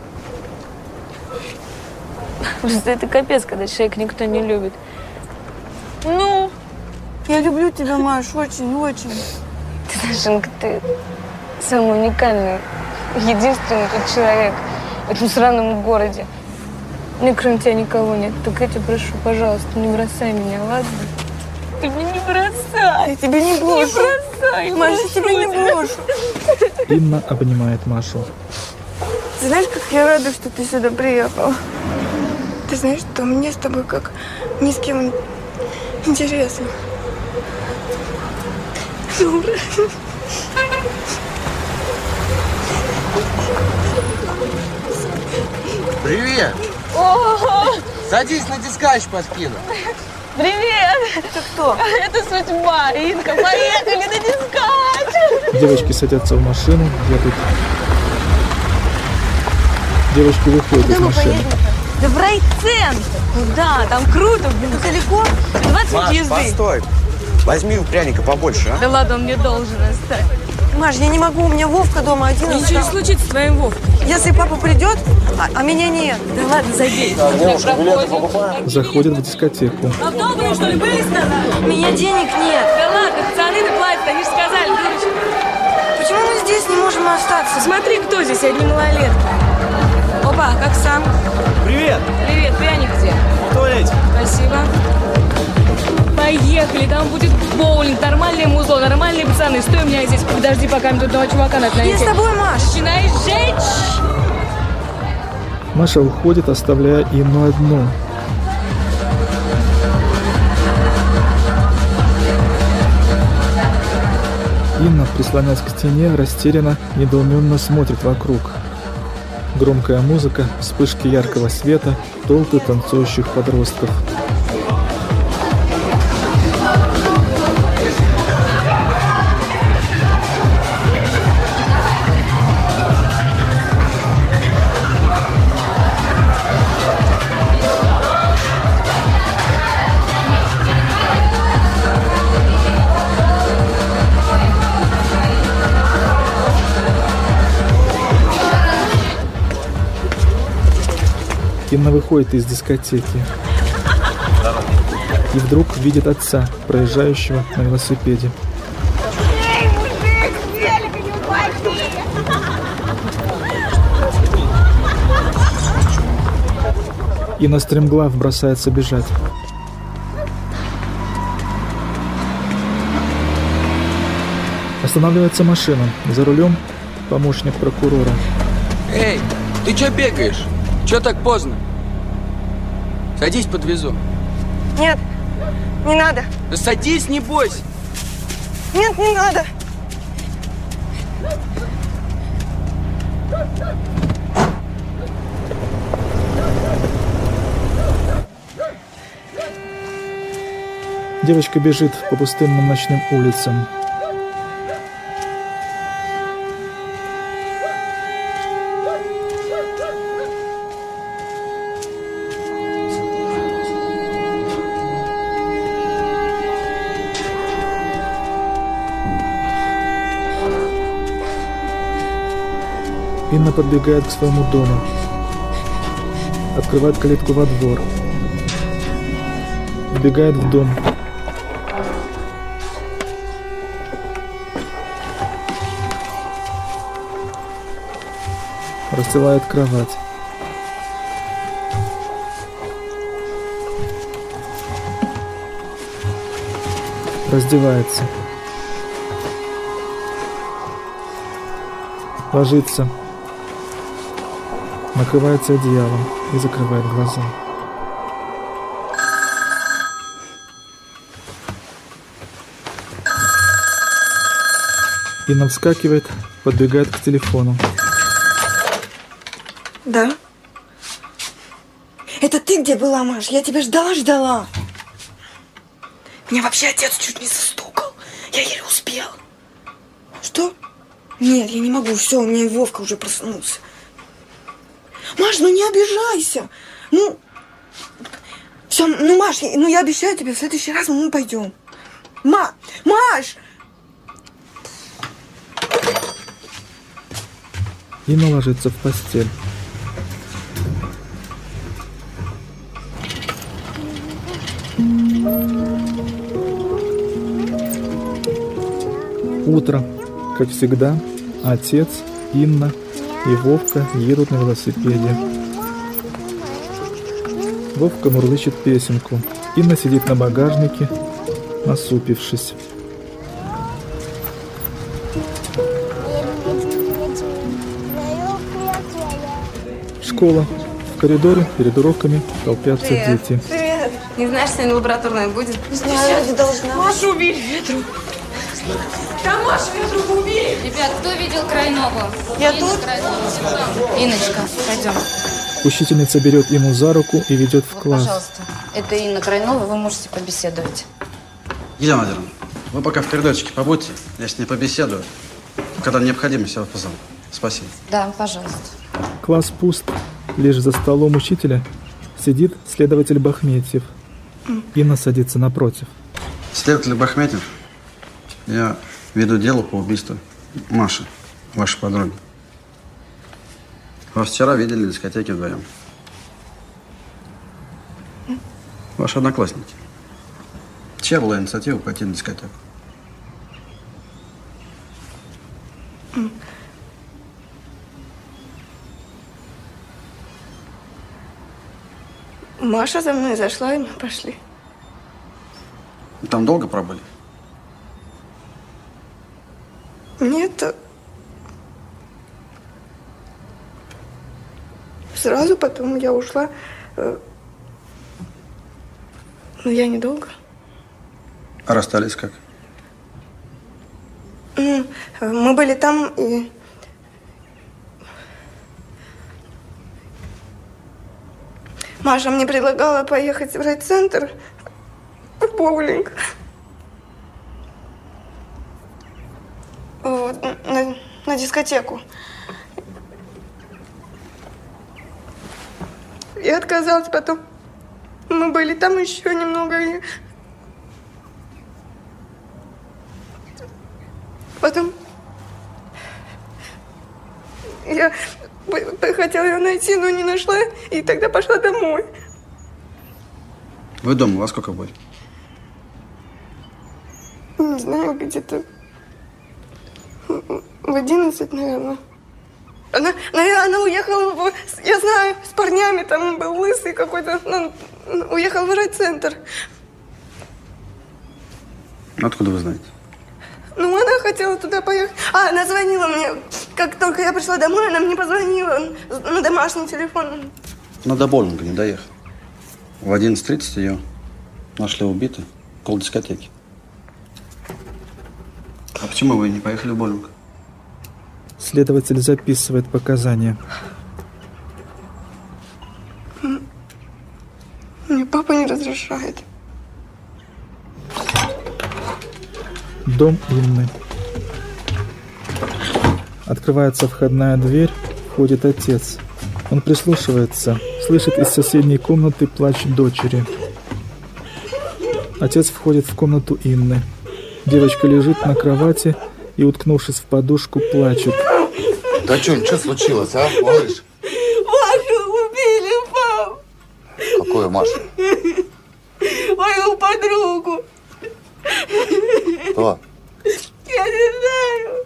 Speaker 5: Просто это капец, когда человека никто не любит. Ну?
Speaker 16: Я люблю тебя, Маш, очень-очень.
Speaker 5: Ты знаешь, Инга, ты самый уникальный, единственный тут человек в этом сраном городе. Мне кроме тебя никого нет. Только я тебя прошу, пожалуйста, не бросай меня, ладно? Ты меня не бросай.
Speaker 16: Я тебя не брошу.
Speaker 5: Не бросай.
Speaker 16: Маша, я тебя не брошу.
Speaker 2: Инна обнимает Машу.
Speaker 16: Ты знаешь, как я рада, что ты сюда приехала. Ты знаешь, что мне с тобой как ни с кем интересно. Добро.
Speaker 10: Привет!
Speaker 14: О,
Speaker 10: Садись на дискач подкину.
Speaker 14: привет!
Speaker 16: Это кто?
Speaker 14: Это судьба, Инка. Поехали на дискач!
Speaker 2: Девочки садятся в машину, едут. Девочки выходят из машины.
Speaker 14: Да в райцентр. Куда? Там круто, блин. Далеко? двадцать минут езды.
Speaker 10: Постой. Возьми у пряника побольше, а?
Speaker 14: Да ладно, он мне должен оставить.
Speaker 16: Маш, я не могу, у меня Вовка дома один.
Speaker 14: Ничего не случится с твоим Вовкой.
Speaker 16: Если папа придет, а, а меня нет.
Speaker 14: Да ладно, забей.
Speaker 10: Девушка, билеты покупаем.
Speaker 2: Заходят в дискотеку.
Speaker 14: А в долбанном, что ли, были сказали?
Speaker 16: У меня денег нет.
Speaker 14: Да ладно, пацаны ты платят, они же сказали, дурочка.
Speaker 16: Почему мы здесь не можем остаться?
Speaker 14: Смотри, кто здесь, одни малолетки. Опа, как сам?
Speaker 15: Привет!
Speaker 14: Привет, пряник где?
Speaker 15: В туалете.
Speaker 14: Спасибо. Поехали, там будет боулинг, нормальное музло, нормальные пацаны. Стой у меня здесь, подожди, пока мне тут одного чувака надо найти.
Speaker 16: Я с тобой, Маш.
Speaker 14: Начинай жечь!
Speaker 2: Маша уходит, оставляя Инну одну. Инна, прислонясь к стене, растерянно, недоуменно смотрит вокруг. Громкая музыка, вспышки яркого света, толпы танцующих подростков. Инна выходит из дискотеки и вдруг видит отца, проезжающего на велосипеде.
Speaker 14: Эй, мужик, велика не упади!
Speaker 2: Инна стремглав бросается бежать. Останавливается машина. За рулем помощник прокурора.
Speaker 10: Эй, ты чё бегаешь? Чё так поздно? Садись, подвезу.
Speaker 16: Нет, не надо.
Speaker 10: Да садись, не бойся.
Speaker 16: Нет, не надо.
Speaker 2: Девочка бежит по пустынным ночным улицам. Инна подбегает к своему дому. Открывает калитку во двор. Вбегает в дом. Расстилает кровать. Раздевается. Ложится. Накрывается одеялом и закрывает глаза. Инна вскакивает, подбегает к телефону.
Speaker 7: Да? Это ты где была, Маш? Я тебя ждала-ждала. Меня вообще отец чуть не застукал. Я еле успел. Что? Нет, я не могу. Все, у меня и Вовка уже проснулся. Маш, ну не обижайся. Ну, все, ну, Маш, ну я обещаю тебе, в следующий раз мы пойдем. Ма, Маш!
Speaker 2: Инна ложится в постель. Утро. Как всегда, отец, Инна и Вовка едут на велосипеде. Вовка мурлычет песенку. Инна сидит на багажнике, насупившись. Школа. В коридоре перед уроками толпятся
Speaker 5: Привет.
Speaker 2: дети.
Speaker 5: Привет. Не знаешь, сегодня лабораторная будет?
Speaker 7: Не знаю, я должна.
Speaker 14: Машу убили ветру. Да Машу ветру убили.
Speaker 5: Ребят, кто видел Крайнову?
Speaker 7: Я
Speaker 5: Инна
Speaker 7: тут.
Speaker 5: Крайнова. Инночка, пойдем.
Speaker 2: Учительница берет Инну за руку и ведет в
Speaker 5: Вот,
Speaker 2: класс.
Speaker 5: пожалуйста. Это Инна Крайнова, вы можете побеседовать.
Speaker 8: Елена Владимировна, вы пока в коридорчике побудьте, я с ней побеседую. Когда необходимость, я вас позову. Спасибо.
Speaker 5: Да, пожалуйста.
Speaker 2: Класс пуст. Лишь за столом учителя сидит следователь Бахметьев. Инна садится напротив.
Speaker 8: Следователь Бахметьев, я веду дело по убийству Маши, вашей подруги. Вас вчера видели на дискотеке вдвоем. Ваши одноклассники. Чья была инициатива пойти на дискотеку?
Speaker 7: Маша за мной зашла, и мы пошли.
Speaker 8: Там долго пробыли?
Speaker 7: Нет. Сразу потом я ушла. Но я недолго.
Speaker 8: А расстались как?
Speaker 7: Ну, мы были там и... Маша мне предлагала поехать в райцентр в боулинг. Вот, на, на дискотеку. Я отказалась потом. Мы были там еще немного и... Потом... Я хотела ее найти, но не нашла, и тогда пошла домой.
Speaker 8: Вы дома, во сколько будет?
Speaker 7: Не знаю, где-то в одиннадцать, наверное. Она, наверное, она уехала, в, я знаю, с парнями, там был лысый какой-то, ну, уехал в райцентр.
Speaker 8: Откуда вы знаете?
Speaker 7: Ну, она хотела туда поехать. А, она звонила мне. Как только я пришла домой, она мне позвонила на домашний телефон.
Speaker 8: Она до боулинга не доехала. В одиннадцать тридцать ее нашли убитой около дискотеки. А почему вы не поехали в боулинг?
Speaker 2: Следователь записывает показания.
Speaker 7: Мне папа не разрешает.
Speaker 2: Дом Инны. Открывается входная дверь, входит отец. Он прислушивается, слышит из соседней комнаты плач дочери. Отец входит в комнату Инны. Девочка лежит на кровати и, уткнувшись в подушку, плачет.
Speaker 4: Да что, что случилось, а, малыш?
Speaker 16: Машу убили, пап.
Speaker 4: Какую Машу?
Speaker 16: Мою подругу.
Speaker 4: Кто?
Speaker 16: Я не знаю.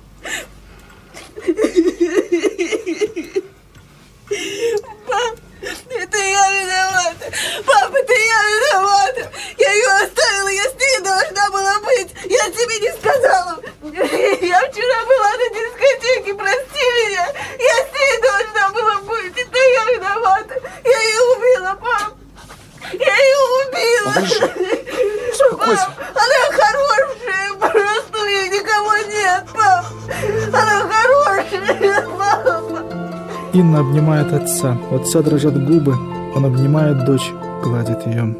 Speaker 16: Пап, это я виновата. Пап, это я виновата. Я ее оставила, я с ней должна была быть. Я тебе не сказала. Я вчера была на дискотеке, прости меня. Я с ней должна была быть. Это я виновата. Я ее убила, пап. Я ее убила.
Speaker 4: Малыш, успокойся.
Speaker 16: Пап, она хорошая, просто у нее никого нет, пап. Она хорошая, папа.
Speaker 2: Инна обнимает отца. У отца дрожат губы. Он обнимает дочь, гладит ее.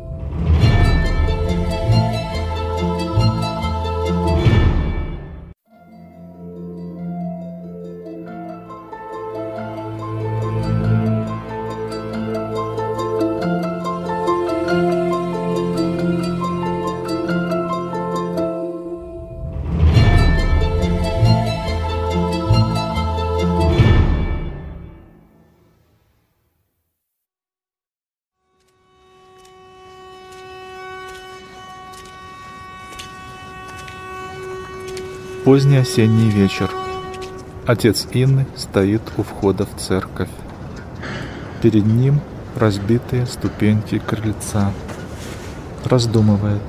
Speaker 2: Поздний осенний вечер. Отец Инны стоит у входа в церковь. Перед ним разбитые ступеньки крыльца. Раздумывает.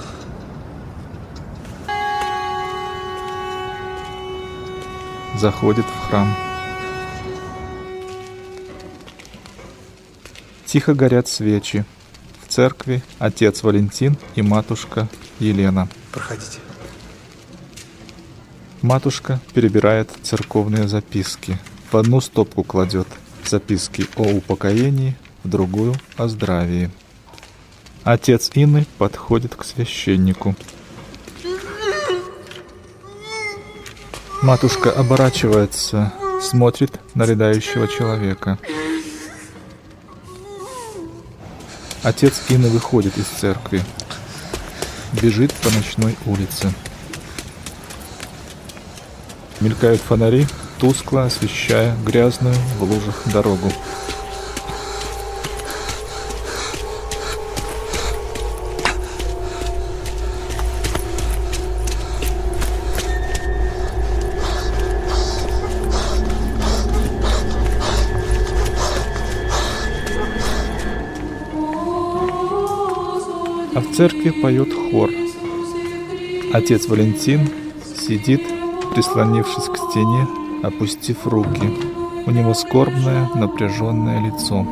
Speaker 2: Заходит в храм. Тихо горят свечи. В церкви отец Валентин и матушка Елена.
Speaker 17: Проходите.
Speaker 2: Матушка перебирает церковные записки. В одну стопку кладет записки о упокоении, в другую — о здравии. Отец Инны подходит к священнику. Матушка оборачивается, смотрит на рыдающего человека. Отец Инны выходит из церкви, бежит по ночной улице. Мелькают фонари, тускло освещая грязную в лужах дорогу. А в церкви поет хор. Отец Валентин сидит, прислонившись к стене, опустив руки. У него скорбное, напряженное лицо.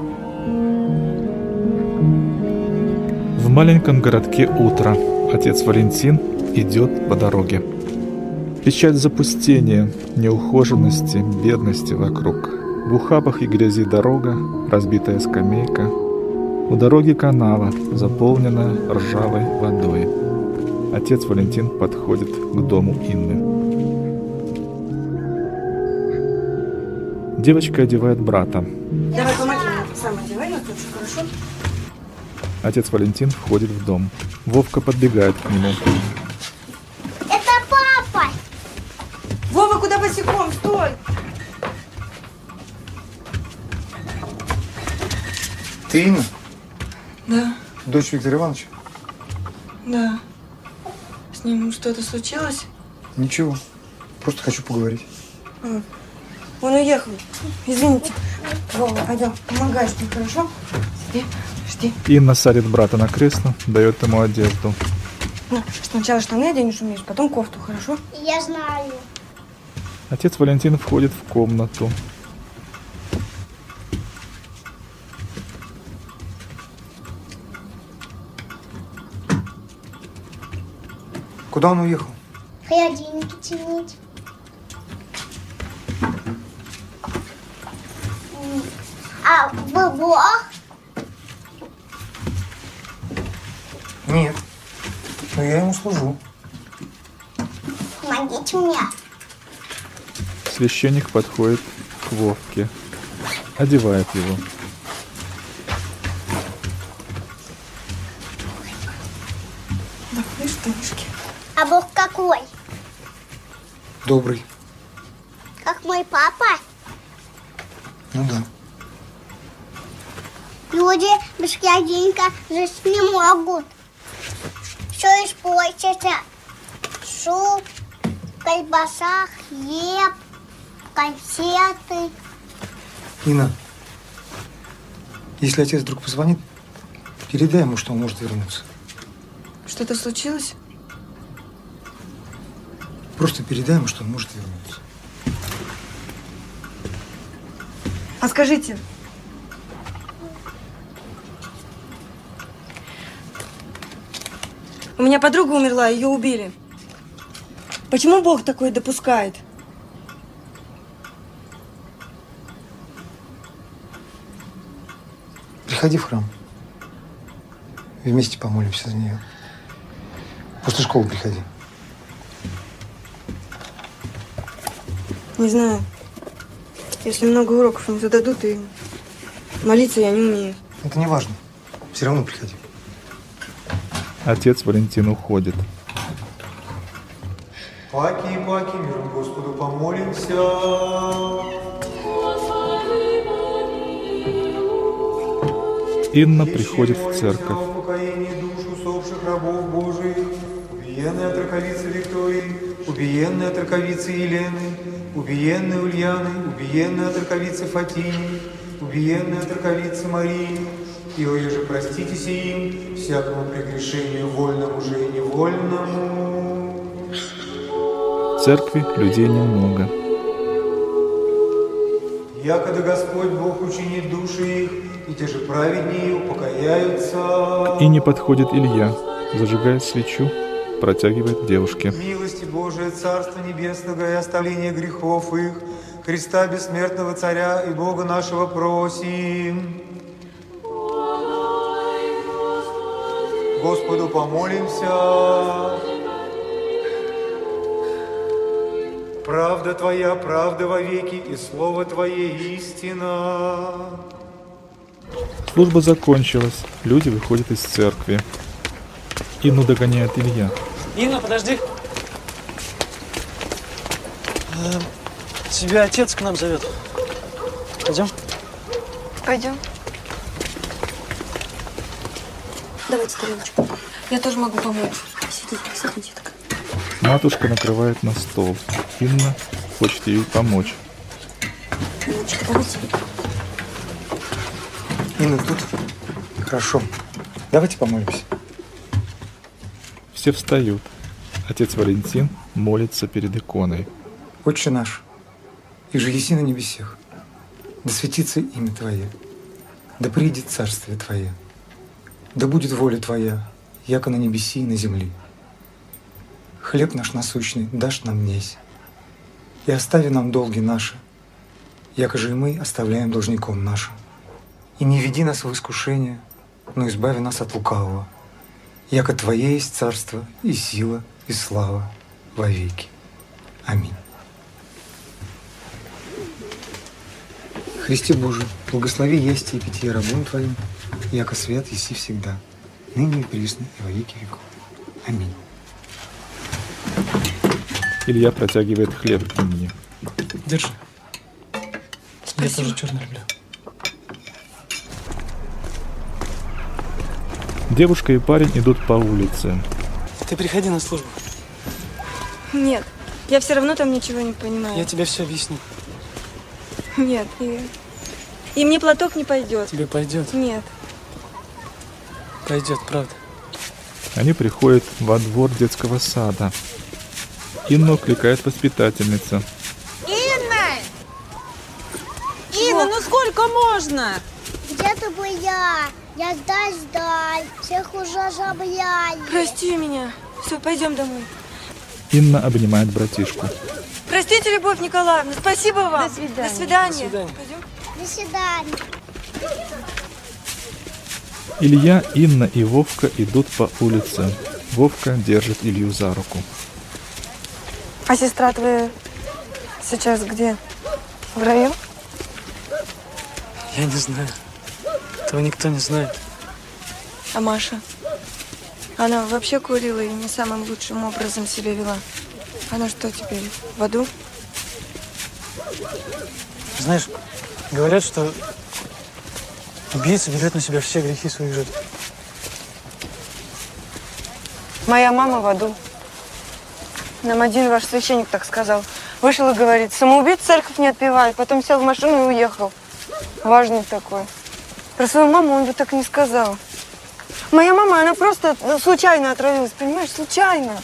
Speaker 2: В маленьком городке утро. Отец Валентин идет по дороге. Печать запустения, неухоженности, бедности вокруг. В ухабах и грязи дорога, разбитая скамейка. У дороги канава, заполненная ржавой водой. Отец Валентин подходит к дому Инны. Девочка одевает брата.
Speaker 16: Давай, помоги мне. Сам одевай, на тут, хорошо?
Speaker 2: Отец Валентин входит в дом. Вовка подбегает к нему.
Speaker 13: Это папа!
Speaker 16: Вова, куда босиком? Стой!
Speaker 17: Ты Инна?
Speaker 16: Да,
Speaker 17: Дочь Виктора Ивановича?
Speaker 16: да. С ним что-то случилось?
Speaker 17: Ничего. Просто хочу поговорить.
Speaker 16: А, он уехал. Извините. Вова, пойдем, помогаешь мне, хорошо? Сиди, жди.
Speaker 2: Инна садит брата на кресло, дает ему одежду.
Speaker 16: На, сначала штаны оденешь, умеешь, потом кофту, хорошо?
Speaker 13: Я знаю.
Speaker 2: Отец Валентин входит в комнату.
Speaker 17: Куда он уехал?
Speaker 13: Холодильники чинить. А бабах?
Speaker 17: Нет. Но я ему служу.
Speaker 13: Помогите мне.
Speaker 2: Священник подходит к Вовке, одевает его.
Speaker 16: Давай штанишки.
Speaker 13: А Бог какой?
Speaker 17: Добрый.
Speaker 13: как мой папа?
Speaker 17: Ну да.
Speaker 13: Люди без хлебника жить не могут. Все испортится. Суп, колбаса, хлеб, конфеты.
Speaker 17: Нина, если отец вдруг позвонит, передай ему, что он может вернуться.
Speaker 7: Что-то случилось?
Speaker 17: Просто передай ему, что он может вернуться.
Speaker 7: А скажите, у меня подруга умерла, ее убили. Почему Бог такое допускает?
Speaker 17: Приходи в храм. Вместе помолимся за нее. После школы приходи.
Speaker 7: Не знаю. Если много уроков им зададут, и молиться я не умею.
Speaker 17: Это не важно. Все равно приходи.
Speaker 2: Отец Валентин уходит.
Speaker 17: Паки и паки, миром Господу помолимся.
Speaker 2: Инна приходит в церковь.
Speaker 17: Душ усопших рабов Божиих, убиенной отроковицы Виктории, убиенной отроковицы Елены, убиенной Ульяны, убиенной отроковицы Фатини, убиенной отроковицы Марии, и оеже проститесь им всякому прегрешению вольному же и невольному.
Speaker 2: В церкви людей немного.
Speaker 17: Якогда Господь Бог учинит души их, и те же праведнее упокояются.
Speaker 2: К Инне подходит Илья, зажигает свечу, протягивает девушке.
Speaker 17: Милости Божие, Царство Небесного и оставление грехов их, Христа Бессмертного Царя и Бога нашего просим. Господу помолимся. Правда Твоя, правда вовеки, и Слово Твое истина.
Speaker 2: Служба закончилась, люди выходят из церкви. Инну догоняет Илья.
Speaker 3: Инна, подожди. Э, тебя отец к нам зовет. Пойдем?
Speaker 7: Пойдем. Давайте тарелочку. Я тоже могу помочь. Сидите, сидите так.
Speaker 2: Матушка накрывает на стол. Инна хочет ей помочь.
Speaker 7: Инночка, давайте.
Speaker 17: Инна, тут? Хорошо. Давайте помолимся.
Speaker 2: Все встают. Отец Валентин молится перед иконой.
Speaker 17: Отче наш, и же еси на небесех, да светится имя Твое, да придет царствие Твое, да будет воля Твоя, яко на небеси и на земли. Хлеб наш насущный дашь нам днесь, и остави нам долги наши, яко же и мы оставляем должником нашим. И не веди нас в искушение, но избави нас от лукавого, яко Твое есть царство, и сила, и слава во веки. Аминь. Христе Божий, благослови есть и питье рабом Твоим, яко свят еси всегда, ныне и присно, и во веки веков. Аминь.
Speaker 2: Илья протягивает хлеб Инне.
Speaker 3: Держи.
Speaker 7: Спасибо.
Speaker 3: Я тоже черный люблю.
Speaker 2: Девушка и парень идут по улице.
Speaker 3: Ты приходи на службу.
Speaker 7: Нет, я все равно там ничего не понимаю.
Speaker 3: Я тебе все объясню.
Speaker 7: Нет, и, и мне платок не пойдет.
Speaker 3: Тебе пойдет?
Speaker 7: Нет.
Speaker 3: Пойдет, правда.
Speaker 2: Они приходят во двор детского сада. Инну кликает воспитательница.
Speaker 11: Инна! Инна, ну сколько можно?
Speaker 13: Где ты была? Я сдай, сдай. Всех уже забыли.
Speaker 7: Прости меня. Все, пойдем домой.
Speaker 2: Инна обнимает братишку.
Speaker 7: Простите, Любовь Николаевна. Спасибо вам.
Speaker 11: До свидания.
Speaker 7: До свидания.
Speaker 3: До свидания.
Speaker 7: Пойдем.
Speaker 13: До свидания.
Speaker 2: Илья, Инна и Вовка идут по улице. Вовка держит Илью за руку.
Speaker 7: А сестра твоя сейчас где? В раю?
Speaker 3: Я не знаю. Этого никто не знает.
Speaker 7: А Маша? Она вообще курила и не самым лучшим образом себя вела. Она что теперь, в аду?
Speaker 3: Знаешь, говорят, что убийца берет на себя все грехи своих жертв.
Speaker 7: Моя мама в аду. Нам один ваш священник так сказал. Вышел и говорит, самоубийц церковь не отпевает. Потом сел в машину и уехал. Важный такой. Про свою маму он бы так не сказал. Моя мама, она просто ну, случайно отравилась, понимаешь? Случайно.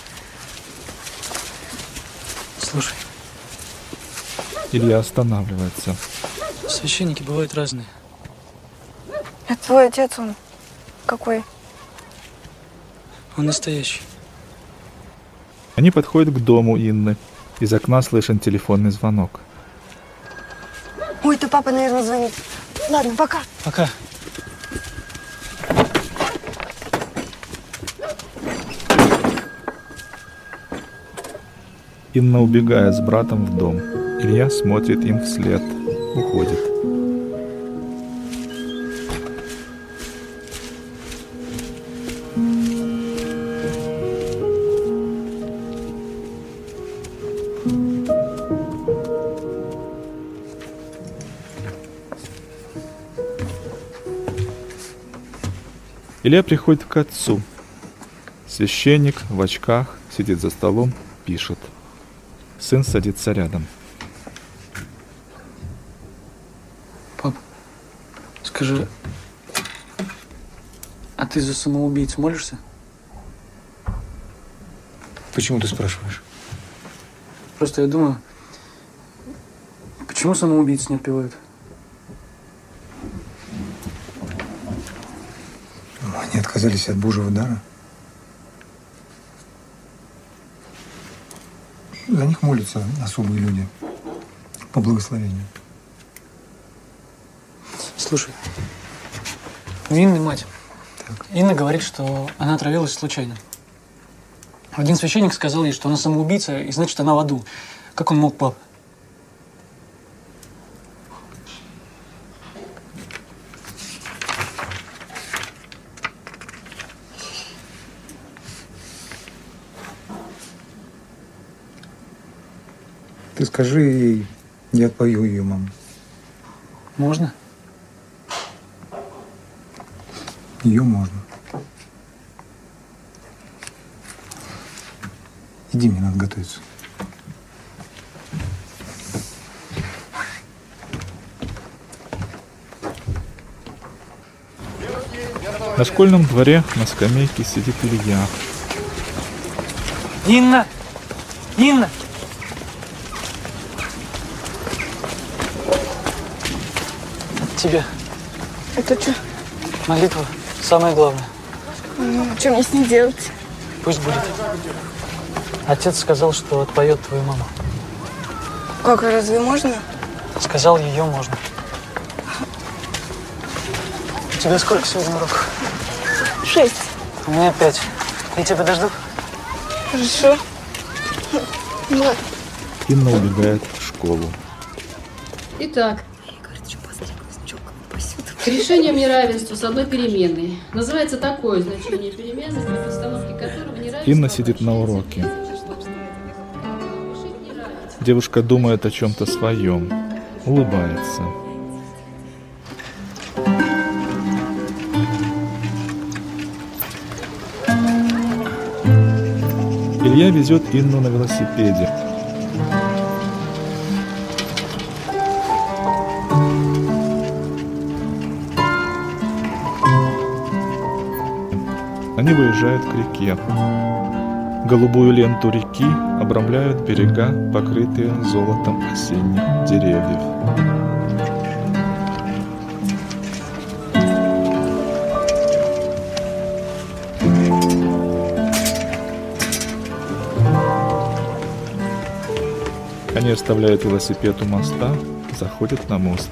Speaker 3: Слушай.
Speaker 2: Илья останавливается.
Speaker 3: Священники бывают разные.
Speaker 7: Это твой отец, он какой?
Speaker 3: Он настоящий.
Speaker 2: Они подходят к дому Инны. Из окна слышен телефонный звонок.
Speaker 7: Ой, это папа, наверное, звонит. Ладно, пока.
Speaker 3: Пока.
Speaker 2: Инна убегает с братом в дом. Илья смотрит им вслед. Уходит. Илья приходит к отцу. Священник в очках сидит за столом, пишет. Сын садится рядом.
Speaker 3: Пап, скажи, а ты за самоубийц молишься?
Speaker 17: Почему ты спрашиваешь?
Speaker 3: Просто я думаю, почему самоубийц не отпевают?
Speaker 17: Они отказались от Божьего дара. За них молятся особые люди по благословению.
Speaker 3: Слушай, у Инны мать. Так. Инна говорит, что она отравилась случайно. Один священник сказал ей, что она самоубийца, и значит, она в аду. Как он мог, пап?
Speaker 17: Ты скажи ей, я отпою ее маму.
Speaker 3: Можно?
Speaker 17: Ее можно. Иди, мне надо готовиться.
Speaker 2: На школьном дворе на скамейке сидит Илья.
Speaker 3: Инна! Инна! Тебе.
Speaker 7: Это что?
Speaker 3: Молитва. Самое главное.
Speaker 7: Ну, что мне с ней делать?
Speaker 3: Пусть будет. Отец сказал, что отпоет твою маму.
Speaker 7: Как, разве можно?
Speaker 3: Сказал, ее можно. У тебя сколько сегодня уроков?
Speaker 7: Шесть.
Speaker 3: У меня пять. Я тебя подожду?
Speaker 7: Хорошо. Вот.
Speaker 2: Инна убегает в школу.
Speaker 18: Итак, решение неравенства с одной переменной. Называется такое значение переменной, при постановке которого неравенство...
Speaker 2: Инна сидит на уроке. Девушка думает о чем-то своем, улыбается. Илья везет Инну на велосипеде. Они выезжают к реке. Голубую ленту реки обрамляют берега, покрытые золотом осенних деревьев. Они оставляют велосипед у моста, заходят на мост.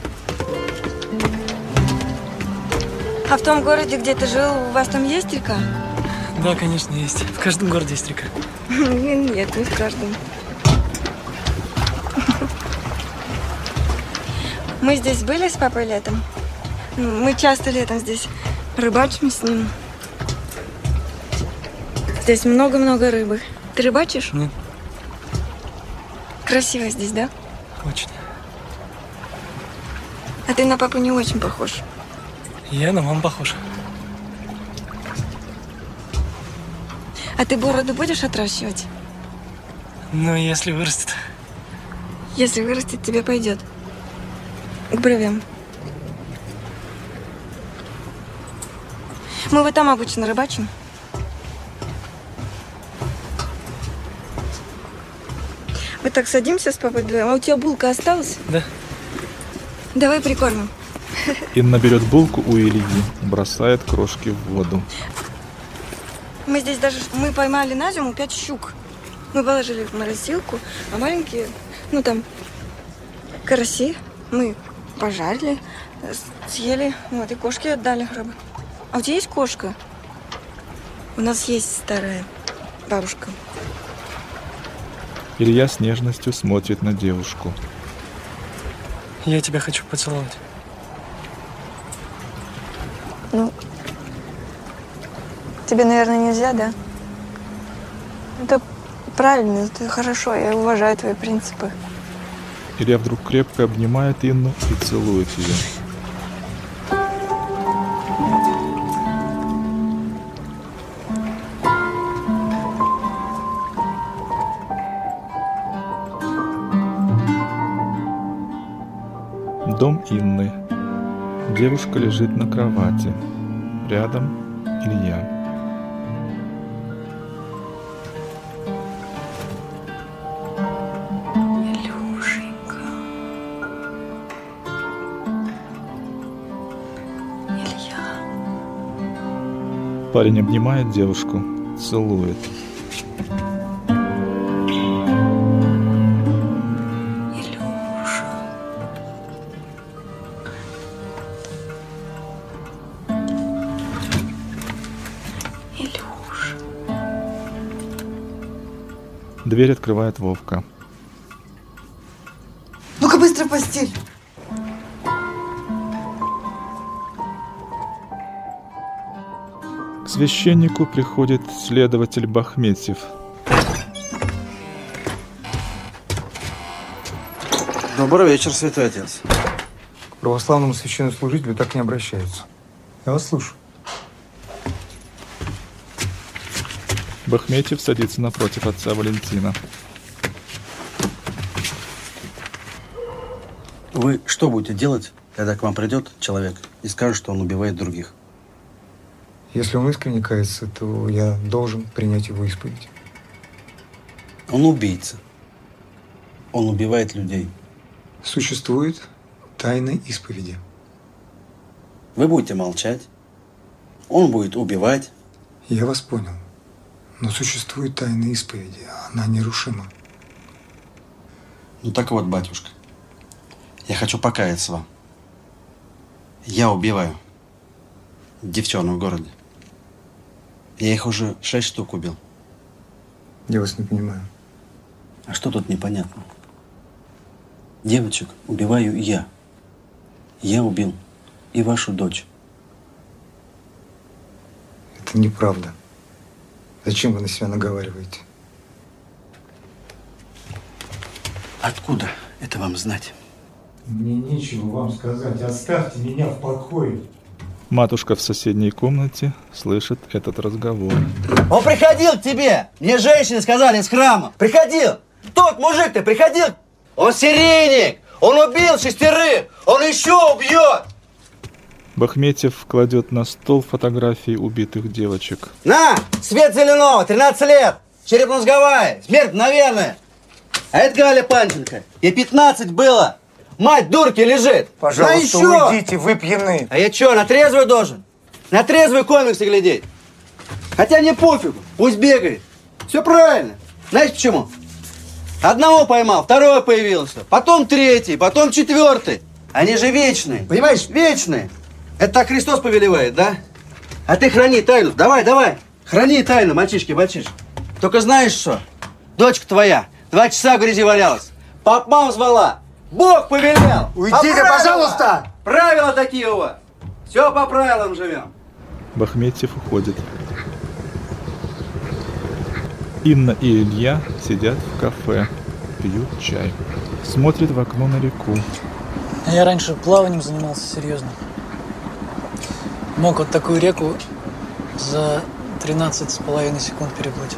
Speaker 7: А в том городе, где ты жил, у вас там есть река?
Speaker 3: Да, конечно, есть. В каждом городе есть река.
Speaker 7: Нет, не в каждом. Мы здесь были с папой летом. Мы часто летом здесь рыбачим с ним. Здесь много-много рыбы. Ты рыбачишь?
Speaker 3: Нет.
Speaker 7: Красиво здесь, да?
Speaker 3: Очень.
Speaker 7: А ты на папу не очень похож.
Speaker 3: Я на маму похож.
Speaker 7: А ты бороду будешь отращивать?
Speaker 3: Ну, если вырастет.
Speaker 7: Если вырастет, тебе пойдет. К бровям. Мы вот там обычно рыбачим. Мы так садимся с папой вдвоем. А у тебя булка осталась?
Speaker 3: Да.
Speaker 7: Давай прикормим.
Speaker 2: Инна берет булку у Ильи, бросает крошки в воду.
Speaker 7: Мы здесь даже, мы поймали на зиму пять щук. Мы положили в морозилку, а маленькие, ну там, караси мы пожарили, съели, вот, и кошки отдали рыбы. А у тебя есть кошка? У нас есть старая бабушка.
Speaker 2: Илья с нежностью смотрит на девушку.
Speaker 3: Я тебя хочу поцеловать.
Speaker 7: Ну, тебе, наверное, нельзя, да? Это правильно, это хорошо, я уважаю твои принципы.
Speaker 2: Илья вдруг крепко обнимает Инну и целует ее. Дом Инны. Девушка лежит на кровати. Рядом Илья.
Speaker 7: Илюшенька. Илья.
Speaker 2: Парень обнимает девушку, целует. Дверь открывает Вовка.
Speaker 7: Ну-ка быстро в постель.
Speaker 2: К священнику приходит следователь Бахметьев.
Speaker 8: Добрый вечер, святой отец.
Speaker 17: К православному священнослужителю так не обращаются. Я вас слушаю.
Speaker 2: Бахметьев садится напротив отца Валентина.
Speaker 8: Вы что будете делать, когда к вам придет человек и скажет, что он убивает других?
Speaker 17: Если он искренне кается, то я должен принять его исповедь.
Speaker 8: Он убийца. Он убивает людей.
Speaker 17: Существует тайна исповеди.
Speaker 8: Вы будете молчать. Он будет убивать.
Speaker 17: Я вас понял. Но существует тайна исповеди. Она нерушима.
Speaker 8: Ну так вот, батюшка. Я хочу покаяться вам. Я убиваю девчонок в городе. Я их уже шесть штук убил.
Speaker 17: Я вас не понимаю.
Speaker 8: А что тут непонятно? Девочек убиваю я. Я убил и вашу дочь.
Speaker 17: Это неправда. Зачем вы на себя наговариваете?
Speaker 8: Откуда это вам знать?
Speaker 17: Мне нечего вам сказать. Оставьте меня в покое.
Speaker 2: Матушка в соседней комнате слышит этот разговор.
Speaker 10: Он приходил к тебе. Мне женщины сказали из храма. Приходил. Тот мужик-то приходил. Он серийник. Он убил шестерых. Он еще убьет.
Speaker 2: Бахметьев кладет на стол фотографии убитых девочек.
Speaker 10: На, Свет Зеленого, тринадцать лет. Черепно-мозговая. Смерть, наверное. А это Галя Панченко. Ей пятнадцать было. Мать дурки лежит.
Speaker 17: Пожалуйста,
Speaker 10: на
Speaker 17: уйдите, вы пьяны.
Speaker 10: А я что, на трезвую должен? На трезвый комиксы глядеть. Хотя не пофигу, пусть бегает. Все правильно. Знаете почему? Одного поймал, второй появился, потом третий, потом четвертый. Они же вечные, понимаешь, вечные. Это так Христос повелевает, да? А ты храни тайну, давай, давай. Храни тайну, мальчишки, мальчишки. Только знаешь что? Дочка твоя два часа в грязи валялась. Пап мам звала. Бог повелел.
Speaker 17: Уйдите,
Speaker 10: а правила,
Speaker 17: пожалуйста.
Speaker 10: Правила такие у вас. Все по правилам живем.
Speaker 2: Бахметьев уходит. Инна и Илья сидят в кафе. пьют чай. Смотрит в окно на реку.
Speaker 3: Я раньше плаванием занимался серьезно. Мог вот такую реку за тринадцать с половиной секунд переплыть.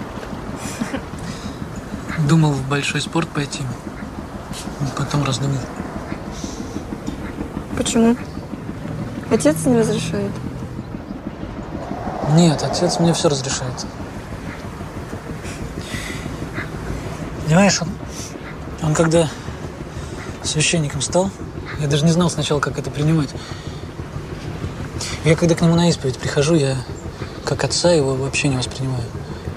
Speaker 3: Думал в большой спорт пойти, потом раздумал.
Speaker 7: Почему? Отец не разрешает?
Speaker 3: Нет, отец мне все разрешает. Понимаешь, он, он когда священником стал, я даже не знал сначала, как это принимать. Я когда к нему на исповедь прихожу, я как отца его вообще не воспринимаю.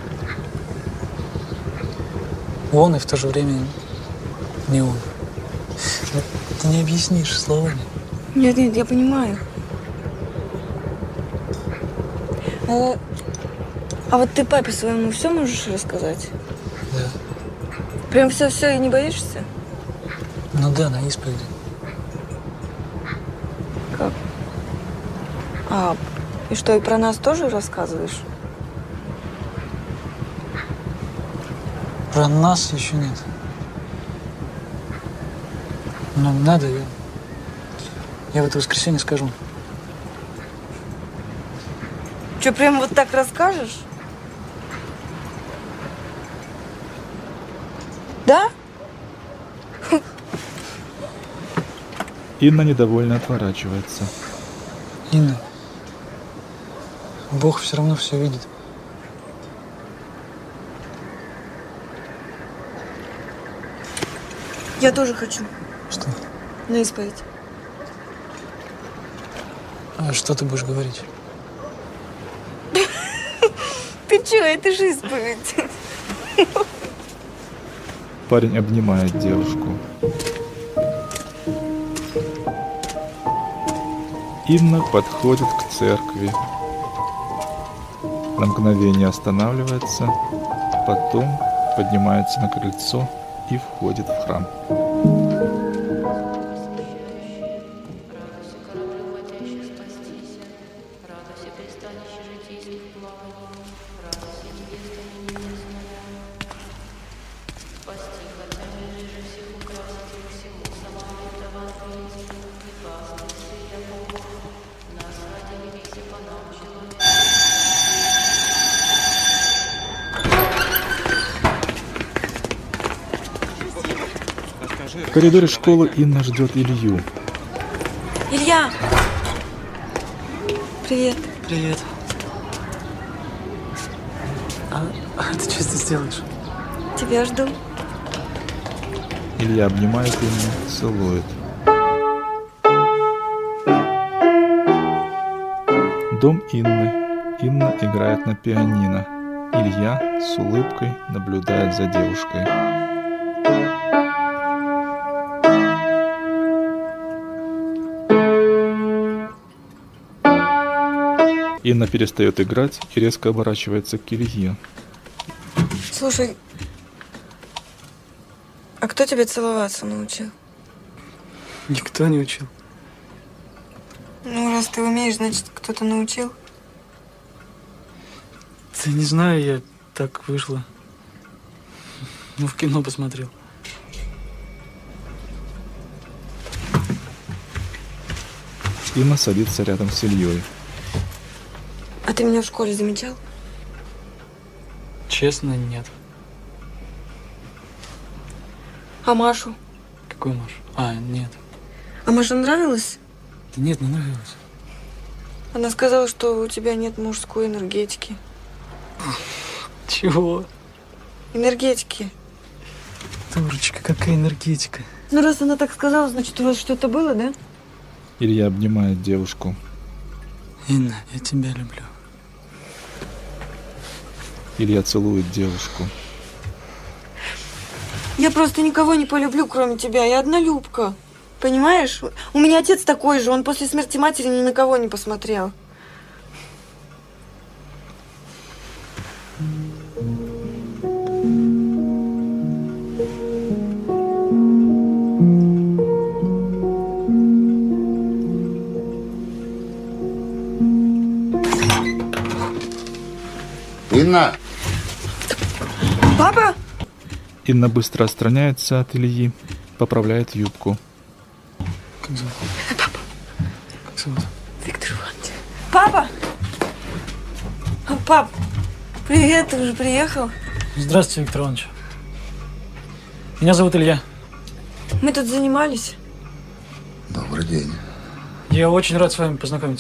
Speaker 3: Он и в то же время не он. Ты не объяснишь словами.
Speaker 7: Нет, нет, я понимаю. А, а вот ты папе своему все можешь рассказать?
Speaker 3: Да.
Speaker 7: Прям все-все и не боишься?
Speaker 3: Ну да, на исповеди.
Speaker 7: Как? А, и что, и про нас тоже рассказываешь?
Speaker 3: Про нас еще нет. Но надо, я, я в это воскресенье скажу.
Speaker 7: Что, прям вот так расскажешь? Да?
Speaker 2: Инна недовольно отворачивается.
Speaker 3: Инна, Бог все равно все видит.
Speaker 7: Я тоже хочу.
Speaker 3: Что?
Speaker 7: На исповедь.
Speaker 3: А что ты будешь говорить?
Speaker 7: Ты чё, это же исповедь.
Speaker 2: Парень обнимает девушку. Инна подходит к церкви. На мгновение останавливается, потом поднимается на крыльцо и входит в храм. В коридоре школы Инна ждет Илью.
Speaker 7: Илья! Привет.
Speaker 3: Привет. А, а ты что здесь делаешь?
Speaker 7: Тебя жду.
Speaker 2: Илья обнимает Инну, целует. Дом Инны. Инна играет на пианино. Илья с улыбкой наблюдает за девушкой. Инна перестает играть и резко оборачивается к Илье.
Speaker 7: Слушай, а кто тебя целоваться научил?
Speaker 3: Никто не учил.
Speaker 7: Ну, раз ты умеешь, значит, кто-то научил.
Speaker 3: Да не знаю, я так вышло. Ну, в кино посмотрел.
Speaker 2: Инна садится рядом с Ильей.
Speaker 7: А ты меня в школе замечал?
Speaker 3: Честно, нет.
Speaker 7: А Машу?
Speaker 3: Какую Машу? А, нет.
Speaker 7: А Маша нравилась?
Speaker 3: Да нет, не нравилось.
Speaker 7: Она сказала, что у тебя нет мужской энергетики.
Speaker 3: Чего?
Speaker 7: Энергетики.
Speaker 3: Дурочка, какая энергетика.
Speaker 7: Ну, раз она так сказала, значит, у вас что-то было, да?
Speaker 2: Илья обнимает девушку.
Speaker 3: Инна, я тебя люблю.
Speaker 2: Илья целует девушку.
Speaker 7: Я просто никого не полюблю, кроме тебя. Я однолюбка. Понимаешь? У меня отец такой же. Он после смерти матери ни на кого не посмотрел.
Speaker 4: Инна!
Speaker 7: Папа?
Speaker 2: Инна быстро отстраняется от Ильи, поправляет юбку.
Speaker 3: Как зовут?
Speaker 7: Папа.
Speaker 3: Как зовут?
Speaker 7: Виктор Иванович. Папа! Пап, привет, ты уже приехал?
Speaker 3: Здравствуйте, Виктор Иванович. Меня зовут Илья.
Speaker 7: Мы тут занимались.
Speaker 4: Добрый день.
Speaker 3: Я очень рад с вами познакомиться.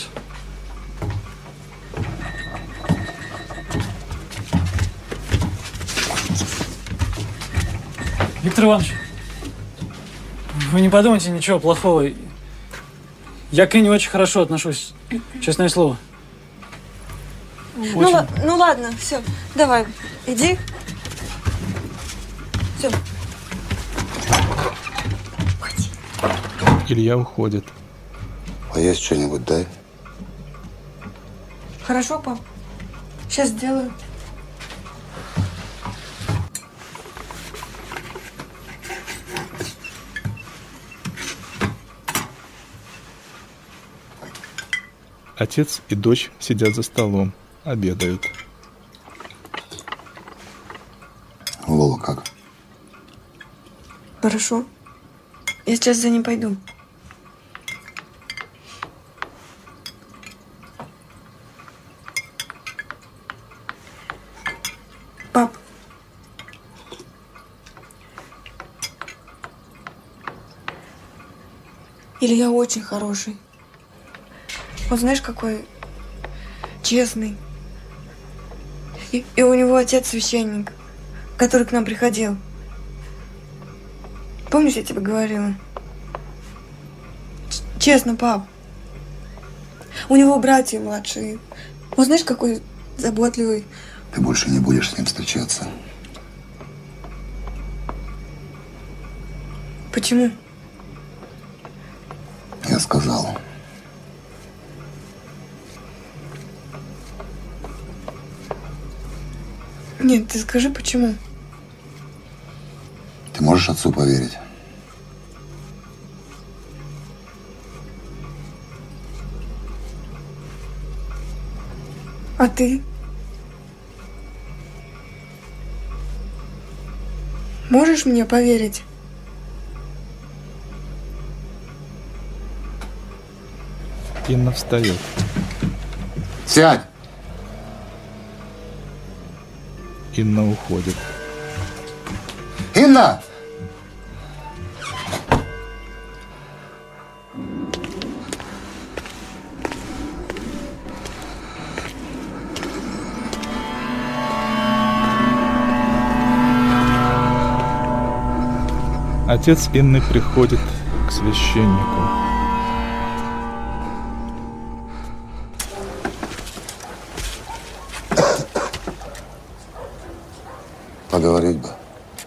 Speaker 3: Виктор Иванович, вы не подумайте ничего плохого. Я к Инне очень хорошо отношусь, честное слово.
Speaker 7: Ну,
Speaker 3: Очень.
Speaker 7: ла- ну ладно, все, давай, иди. Все.
Speaker 2: Илья уходит.
Speaker 4: Поесть что-нибудь дай.
Speaker 7: Хорошо, пап. Сейчас сделаю.
Speaker 2: Отец и дочь сидят за столом, обедают.
Speaker 4: Лола как?
Speaker 7: Хорошо. Я сейчас за ним пойду. Пап. Илья очень хороший. Он знаешь, какой честный. И, и у него отец священник, который к нам приходил. Помнишь, я тебе говорила? Ч- честно, пап. У него братья младшие. Он знаешь, какой заботливый.
Speaker 4: Ты больше не будешь с ним встречаться.
Speaker 7: Почему?
Speaker 4: Я сказал.
Speaker 7: Нет, ты скажи, почему?
Speaker 4: Ты можешь отцу поверить?
Speaker 7: А ты? Можешь мне поверить?
Speaker 2: Инна встает.
Speaker 4: Сядь!
Speaker 2: Инна уходит.
Speaker 4: Инна!
Speaker 2: Отец Инны приходит к священнику.
Speaker 4: Поговорить бы.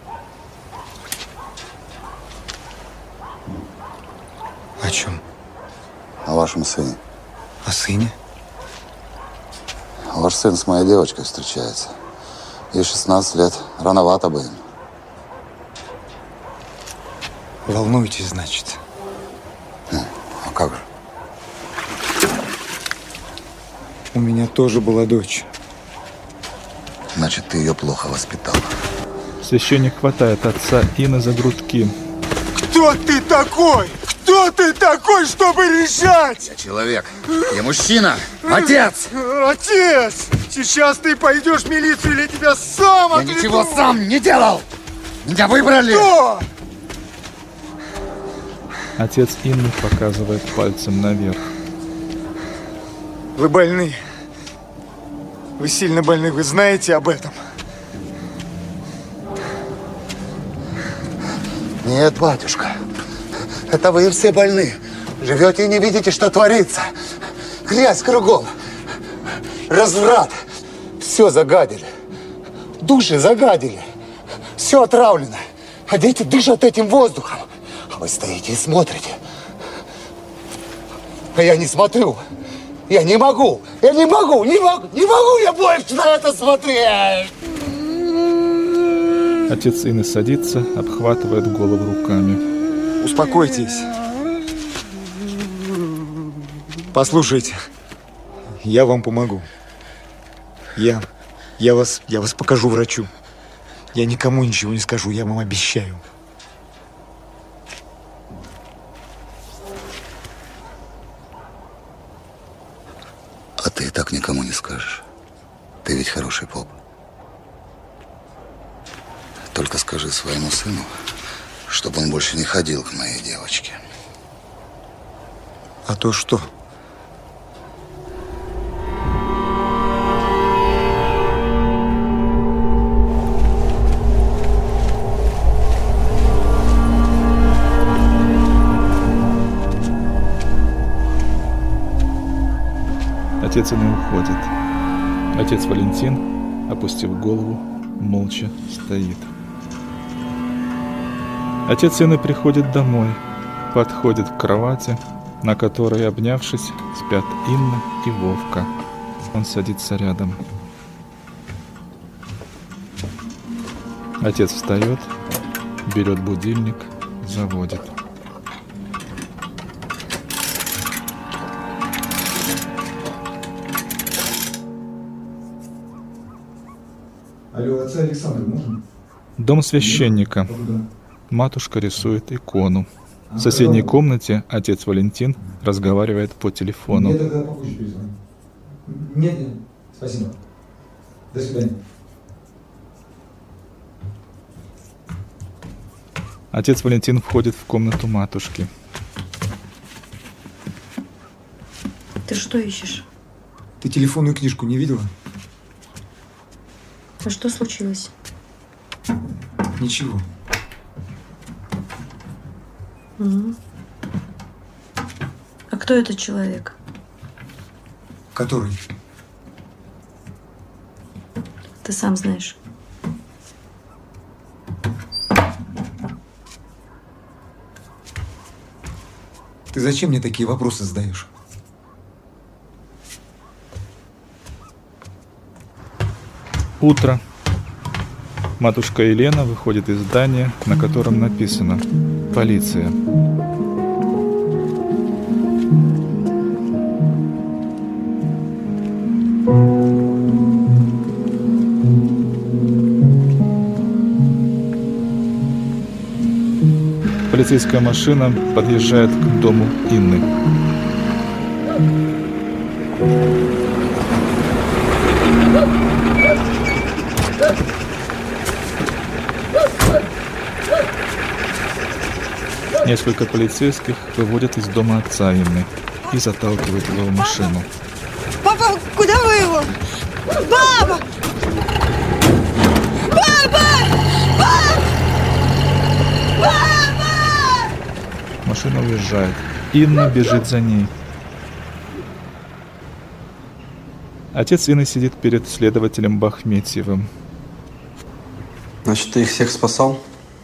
Speaker 17: О чем?
Speaker 4: О вашем сыне.
Speaker 17: О сыне?
Speaker 4: Ваш сын с моей девочкой встречается. Ей шестнадцать лет. Рановато бы им.
Speaker 17: Волнуетесь, значит?
Speaker 4: Ну, а как же?
Speaker 17: У меня тоже была дочь.
Speaker 4: Значит, ты ее плохо воспитал.
Speaker 2: Священник хватает отца Инны за грудки.
Speaker 19: Кто ты такой? Кто ты такой, чтобы решать?
Speaker 4: Я человек. Я мужчина. Отец!
Speaker 19: Отец! Сейчас ты пойдешь в милицию или тебя сам
Speaker 4: Я
Speaker 19: отведу?
Speaker 4: ничего сам не делал! Меня выбрали!
Speaker 19: Кто?
Speaker 2: Отец Инны показывает пальцем наверх.
Speaker 19: Вы больны. Вы сильно больны, вы знаете об этом?
Speaker 4: Нет, батюшка. Это вы все больны. Живете и не видите, что творится. Грязь кругом. Разврат. Все загадили. Души загадили. Все отравлено. А дети дышат этим воздухом. А вы стоите и смотрите. А я не смотрю. Я не могу. Я не могу. Не могу. Не могу я больше на это смотреть.
Speaker 2: Отец Инны садится, обхватывает голову руками.
Speaker 19: Успокойтесь. Послушайте, я вам помогу. Я, я вас, я вас покажу врачу.
Speaker 17: Я никому ничего не скажу, я вам обещаю.
Speaker 4: А ты и так никому не скажешь. Ты ведь хороший поп. Только скажи своему сыну, чтобы он больше не ходил к моей девочке.
Speaker 17: А то что?
Speaker 2: Отец Инны уходит. Отец Валентин, опустив голову, молча стоит. Отец Инны приходит домой, подходит к кровати, на которой, обнявшись, спят Инна и Вовка. Он садится рядом. Отец встает, берет будильник, заводит.
Speaker 17: Алло, отца Александра, можно?
Speaker 2: Дом священника. Матушка рисует икону. В соседней комнате отец Валентин разговаривает по телефону.
Speaker 17: Я тогда попозже перезвоню. Нет, нет, спасибо. До свидания.
Speaker 2: Отец Валентин входит в комнату матушки.
Speaker 12: Ты что ищешь?
Speaker 17: Ты телефонную книжку не видела?
Speaker 12: А что случилось?
Speaker 17: Ничего.
Speaker 12: Угу. А кто этот человек?
Speaker 17: Который?
Speaker 12: Ты сам знаешь.
Speaker 17: Ты зачем мне такие вопросы задаешь?
Speaker 2: Утро. Матушка Елена выходит из здания, на котором написано «Полиция». Полицейская машина подъезжает к дому Инны. Несколько полицейских выводят из дома отца Инны и заталкивают его в машину.
Speaker 16: Папа, куда вы его? Папа! Папа! Папа! Папа!
Speaker 2: Машина уезжает. Инна бежит за ней. Отец Инны сидит перед следователем Бахметьевым.
Speaker 8: Значит, ты их всех спасал?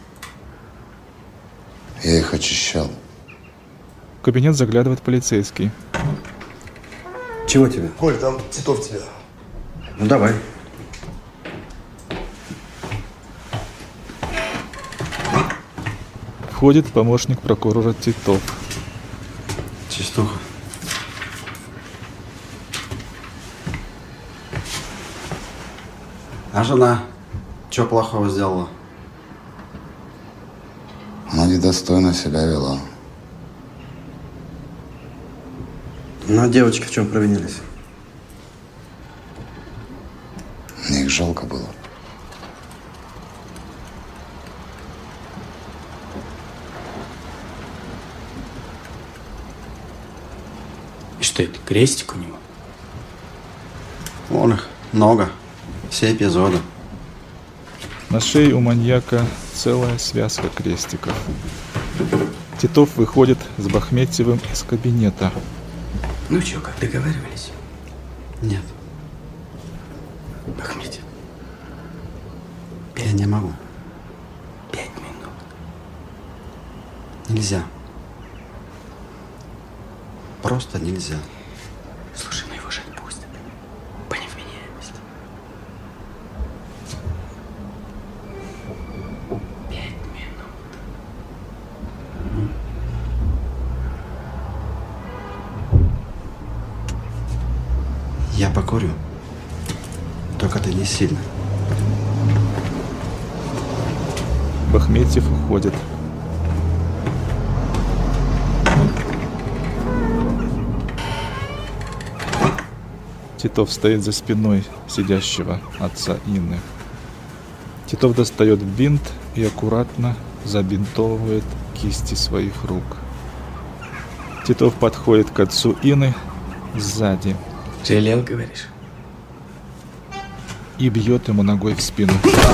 Speaker 4: Я их очищал.
Speaker 2: В кабинет заглядывает полицейский.
Speaker 8: Чего тебе?
Speaker 20: Коль, там Титов тебя.
Speaker 8: Ну, давай.
Speaker 2: Входит помощник прокурора Титов.
Speaker 8: Чистуха. А жена? Что плохого сделала?
Speaker 4: Она недостойно себя вела.
Speaker 8: Ну, а девочки в чем провинились?
Speaker 4: Мне их жалко было.
Speaker 10: И что это, крестик у него?
Speaker 8: Вон их много. Все эпизоды.
Speaker 2: На шее у маньяка целая связка крестиков. Титов выходит с Бахметьевым из кабинета.
Speaker 10: Ну что, как договаривались?
Speaker 8: Нет.
Speaker 10: Бахметьев.
Speaker 8: Я не могу.
Speaker 10: Пять минут.
Speaker 8: Нельзя. Просто нельзя.
Speaker 10: Слушай, ну его же отпустят. По невменяемости. Пять минут.
Speaker 8: Я покурю. Только ты не сильно.
Speaker 2: Бахметьев уходит. Титов стоит за спиной сидящего отца Инны. Титов достает бинт и аккуратно забинтовывает кисти своих рук. Титов подходит к отцу Инны сзади.
Speaker 10: Жалел, говоришь?
Speaker 2: И бьет ему ногой в спину.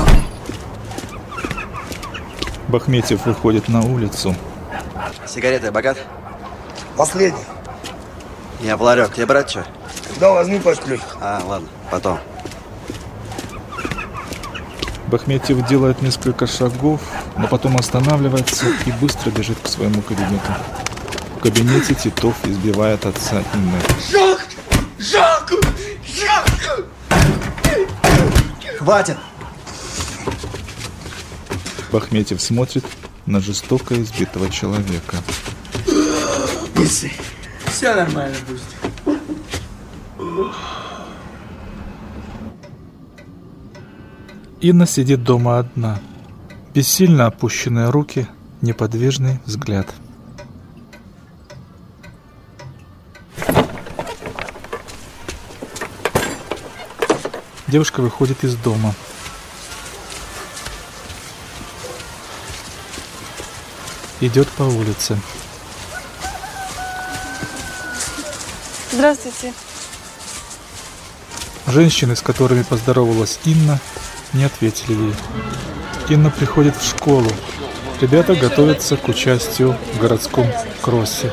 Speaker 2: Бахметьев выходит на улицу.
Speaker 20: Сигареты богат?
Speaker 19: Последний.
Speaker 20: Я в ларек. Тебе брать что?
Speaker 19: Да, возьми посплю.
Speaker 20: А, ладно, потом.
Speaker 2: Бахметьев делает несколько шагов, но потом останавливается и быстро бежит к своему кабинету. В кабинете Титов избивает отца Инны.
Speaker 19: Жалко! Жалко! Жалко!
Speaker 20: Хватит!
Speaker 2: Бахметьев смотрит на жестоко избитого человека.
Speaker 10: Не ссы. Все нормально будет.
Speaker 2: Инна сидит дома одна. Бессильно опущенные руки, неподвижный взгляд. Девушка выходит из дома. Идет по улице.
Speaker 7: Здравствуйте.
Speaker 2: Женщины, с которыми поздоровалась Инна, не ответили ей. Инна приходит в школу. Ребята готовятся к участию в городском кроссе.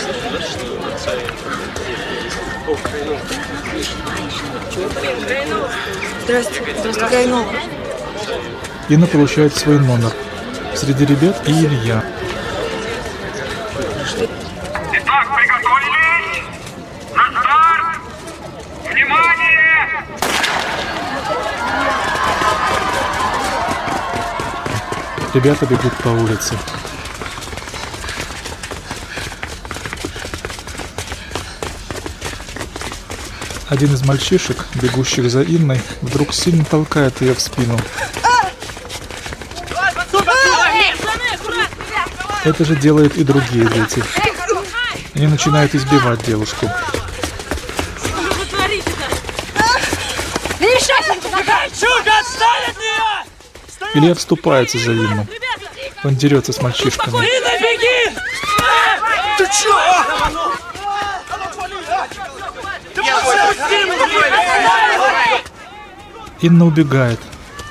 Speaker 7: Здравствуйте. Здравствуйте, Гайнова.
Speaker 2: Инна получает свой номер. Среди ребят и Илья.
Speaker 19: Итак, приготовились! На старт! Внимание!
Speaker 2: Ребята бегут по улице. Один из мальчишек, бегущих за Инной, вдруг сильно толкает ее в спину. Это же делают и другие дети. Они начинают избивать девушку. Илья вступается за Инну. Он дерется с мальчишками.
Speaker 19: Инна, беги! Ты чё?
Speaker 2: Инна убегает.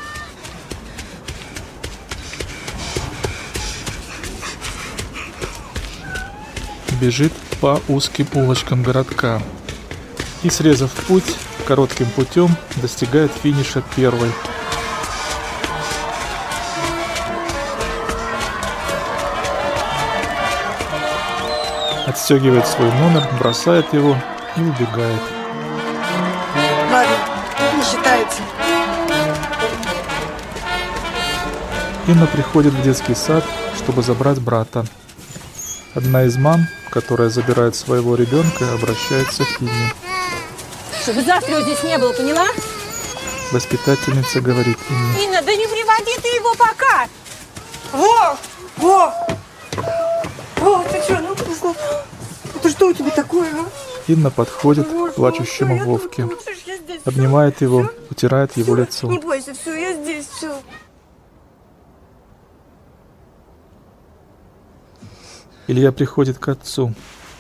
Speaker 2: Бежит по узким улочкам городка и, срезав путь, коротким путем достигает финиша первой. Отстегивает свой номер, бросает его и убегает.
Speaker 7: Ладно, не считается.
Speaker 2: Инна приходит в детский сад, чтобы забрать брата. Одна из мам, которая забирает своего ребенка, обращается к Инне.
Speaker 14: Чтобы завтра его здесь не было, поняла?
Speaker 2: Воспитательница говорит Инне.
Speaker 14: Инна, да не приводи ты его пока!
Speaker 7: Вов! Вов! Вов, ты что, ну просто... Это что у тебя такое, а?
Speaker 2: Инна подходит к плачущему Вовке, обнимает его, утирает его лицо.
Speaker 7: Не бойся, все, я здесь, все.
Speaker 2: Илья приходит к отцу.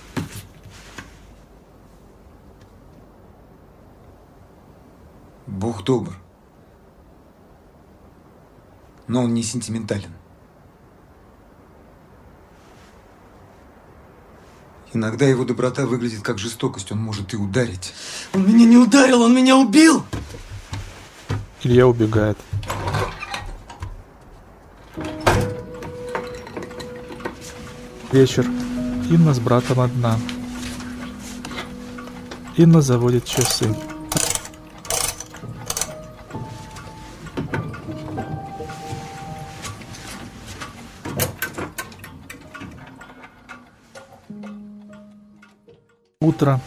Speaker 17: Бог добр, но он не сентиментален. Иногда его доброта выглядит как жестокость, он может и ударить.
Speaker 10: Он меня не ударил, он меня убил!
Speaker 2: Илья убегает. Вечер. Инна с братом одна. Инна заводит часы. Утро.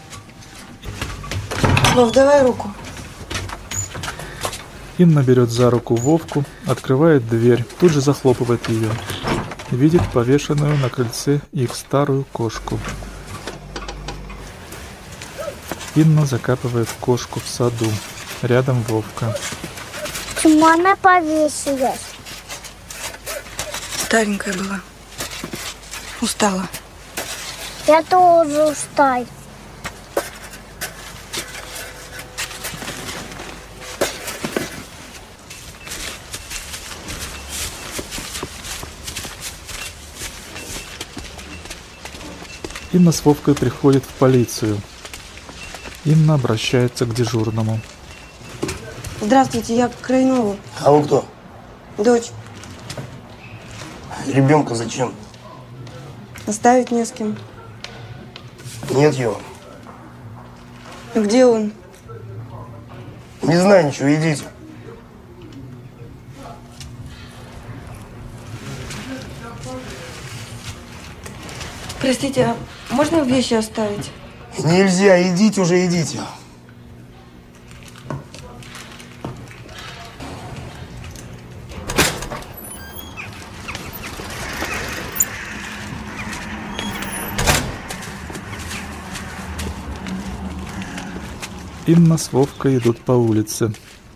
Speaker 7: Вов, давай руку.
Speaker 2: Инна берет за руку Вовку Открывает дверь, тут же захлопывает ее. Видит повешенную на крыльце их старую кошку. Инна закапывает кошку в саду. Рядом Вовка.
Speaker 13: Почему она повесилась?
Speaker 7: Старенькая была. Устала.
Speaker 13: Я тоже устал.
Speaker 2: Инна с Вовкой приходит в полицию. Инна обращается к дежурному.
Speaker 7: Здравствуйте, я к Крайнову.
Speaker 21: А вы кто?
Speaker 7: Дочь.
Speaker 21: Ребенка зачем?
Speaker 7: Оставить не с кем.
Speaker 21: Нет его.
Speaker 7: Где он?
Speaker 21: Не знаю ничего, идите.
Speaker 7: Простите, а можно вещи оставить?
Speaker 21: Нельзя, идите уже, идите.
Speaker 2: Инна с Вовкой идут по улице.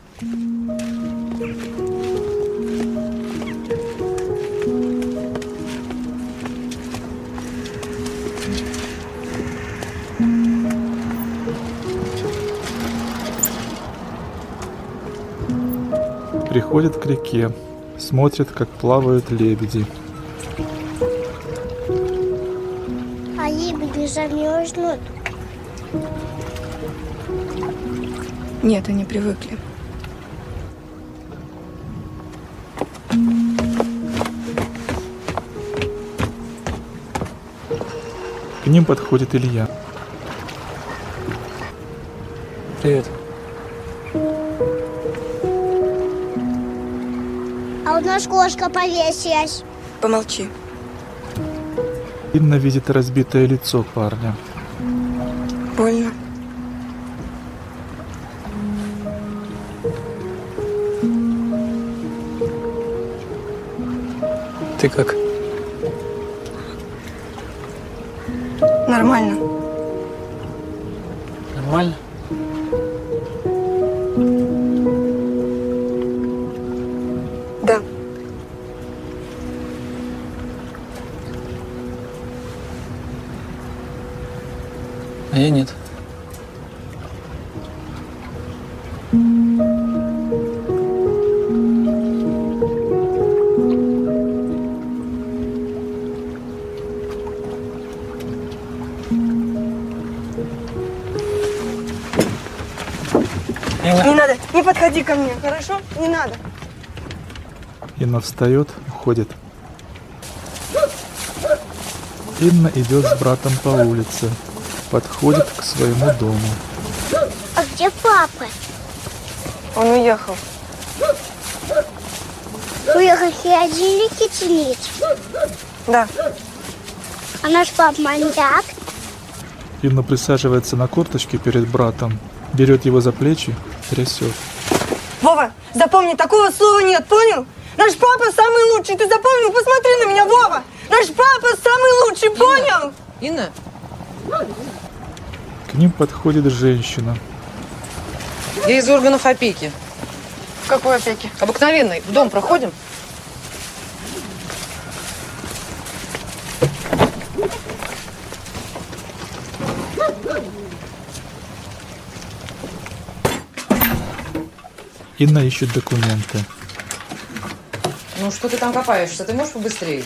Speaker 2: Приходят к реке, смотрят, как плавают лебеди.
Speaker 13: А лебеди замерзнут?
Speaker 7: Нет, они привыкли.
Speaker 2: К ним подходит Илья.
Speaker 3: Привет.
Speaker 13: А у нас кошка повесилась.
Speaker 7: Помолчи.
Speaker 2: Инна видит разбитое лицо парня.
Speaker 7: Больно.
Speaker 3: Ты как?
Speaker 7: Нормально.
Speaker 3: Нормально?
Speaker 7: Да.
Speaker 3: А я нет.
Speaker 7: Не надо, не подходи ко мне, хорошо? Не надо.
Speaker 2: Инна встает, уходит. Инна идет с братом по улице, подходит к своему дому.
Speaker 13: А где папа?
Speaker 7: Он уехал.
Speaker 13: Уехал в холодильнике целить?
Speaker 7: Да.
Speaker 13: А наш папа маньяк?
Speaker 2: Инна присаживается на корточки перед братом, берет его за плечи, трясет.
Speaker 7: Вова, запомни, такого слова нет, понял? Наш папа самый лучший, ты запомнил? Посмотри на меня, Вова! Наш папа самый лучший, понял?
Speaker 11: Инна?
Speaker 2: К ним подходит женщина.
Speaker 11: Я из органов опеки.
Speaker 7: Какой опеки?
Speaker 11: Обыкновенной. В дом проходим?
Speaker 2: Инна ищет документы.
Speaker 11: Ну, что ты там копаешься? Ты можешь побыстрее?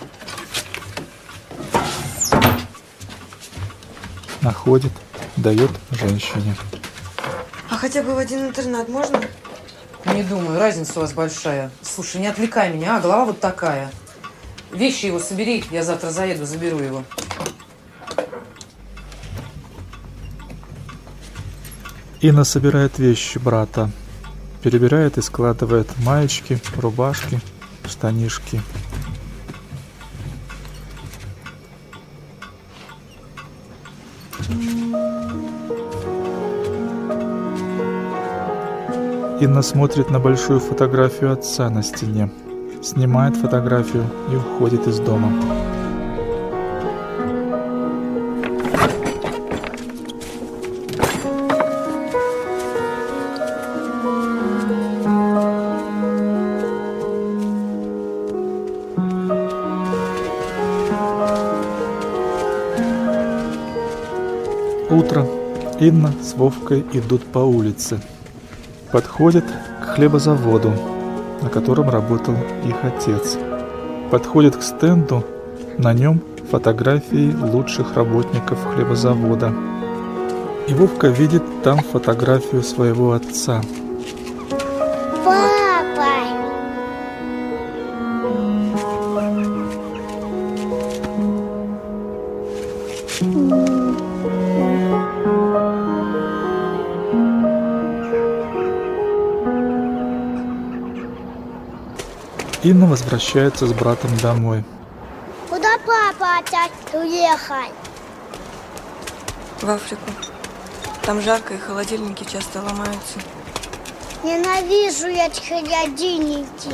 Speaker 2: Находит, дает женщине.
Speaker 7: А хотя бы в один интернат можно?
Speaker 11: Не думаю, разница у вас большая. Слушай, не отвлекай меня, а голова вот такая. Вещи его собери, я завтра заеду, заберу его.
Speaker 2: Инна собирает вещи брата. Перебирает и складывает маечки, рубашки, штанишки. Инна смотрит на большую фотографию отца на стене, снимает фотографию и уходит из дома. Утро. Инна с Вовкой идут по улице. Подходят к хлебозаводу, на котором работал их отец. Подходят к стенду, на нем фотографии лучших работников хлебозавода. И Вовка видит там фотографию своего отца.
Speaker 13: Папа!
Speaker 2: Инна возвращается с братом домой.
Speaker 13: Куда папа опять уехал?
Speaker 7: В Африку. Там жарко, и холодильники часто ломаются.
Speaker 13: Ненавижу я этих холодильники.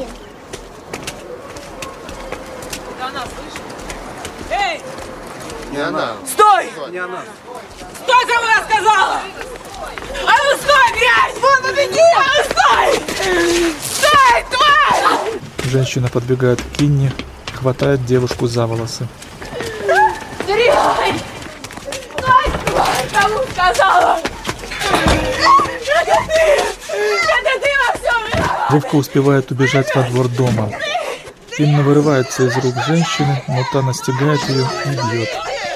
Speaker 11: Это она, слышишь? Эй!
Speaker 21: Не она.
Speaker 11: Стой!
Speaker 21: Не она.
Speaker 11: Стой, кому я сказала! А ну стой, грязь! Вон, убеги! А ну стой! Стой, тварь!
Speaker 2: Женщина подбегает к Инне, хватает девушку за волосы.
Speaker 11: Дрянь! Стой, тварь! Кому сказала? Это ты! Это ты во всем виноват!
Speaker 2: Вовка успевает убежать во двор дома. Инна вырывается из рук женщины, но та настигает ее и бьет.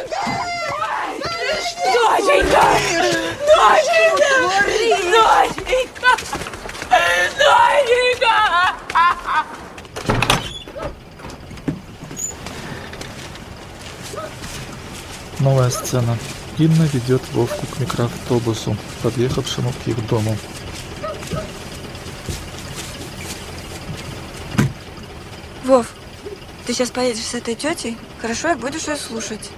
Speaker 11: Доченька! Доченька! Доченька! Доченька!
Speaker 2: Новая сцена. Инна ведет Вовку к микроавтобусу, подъехавшему к их дому.
Speaker 7: Вов, ты сейчас поедешь с этой тетей, хорошо, и будешь ее слушать.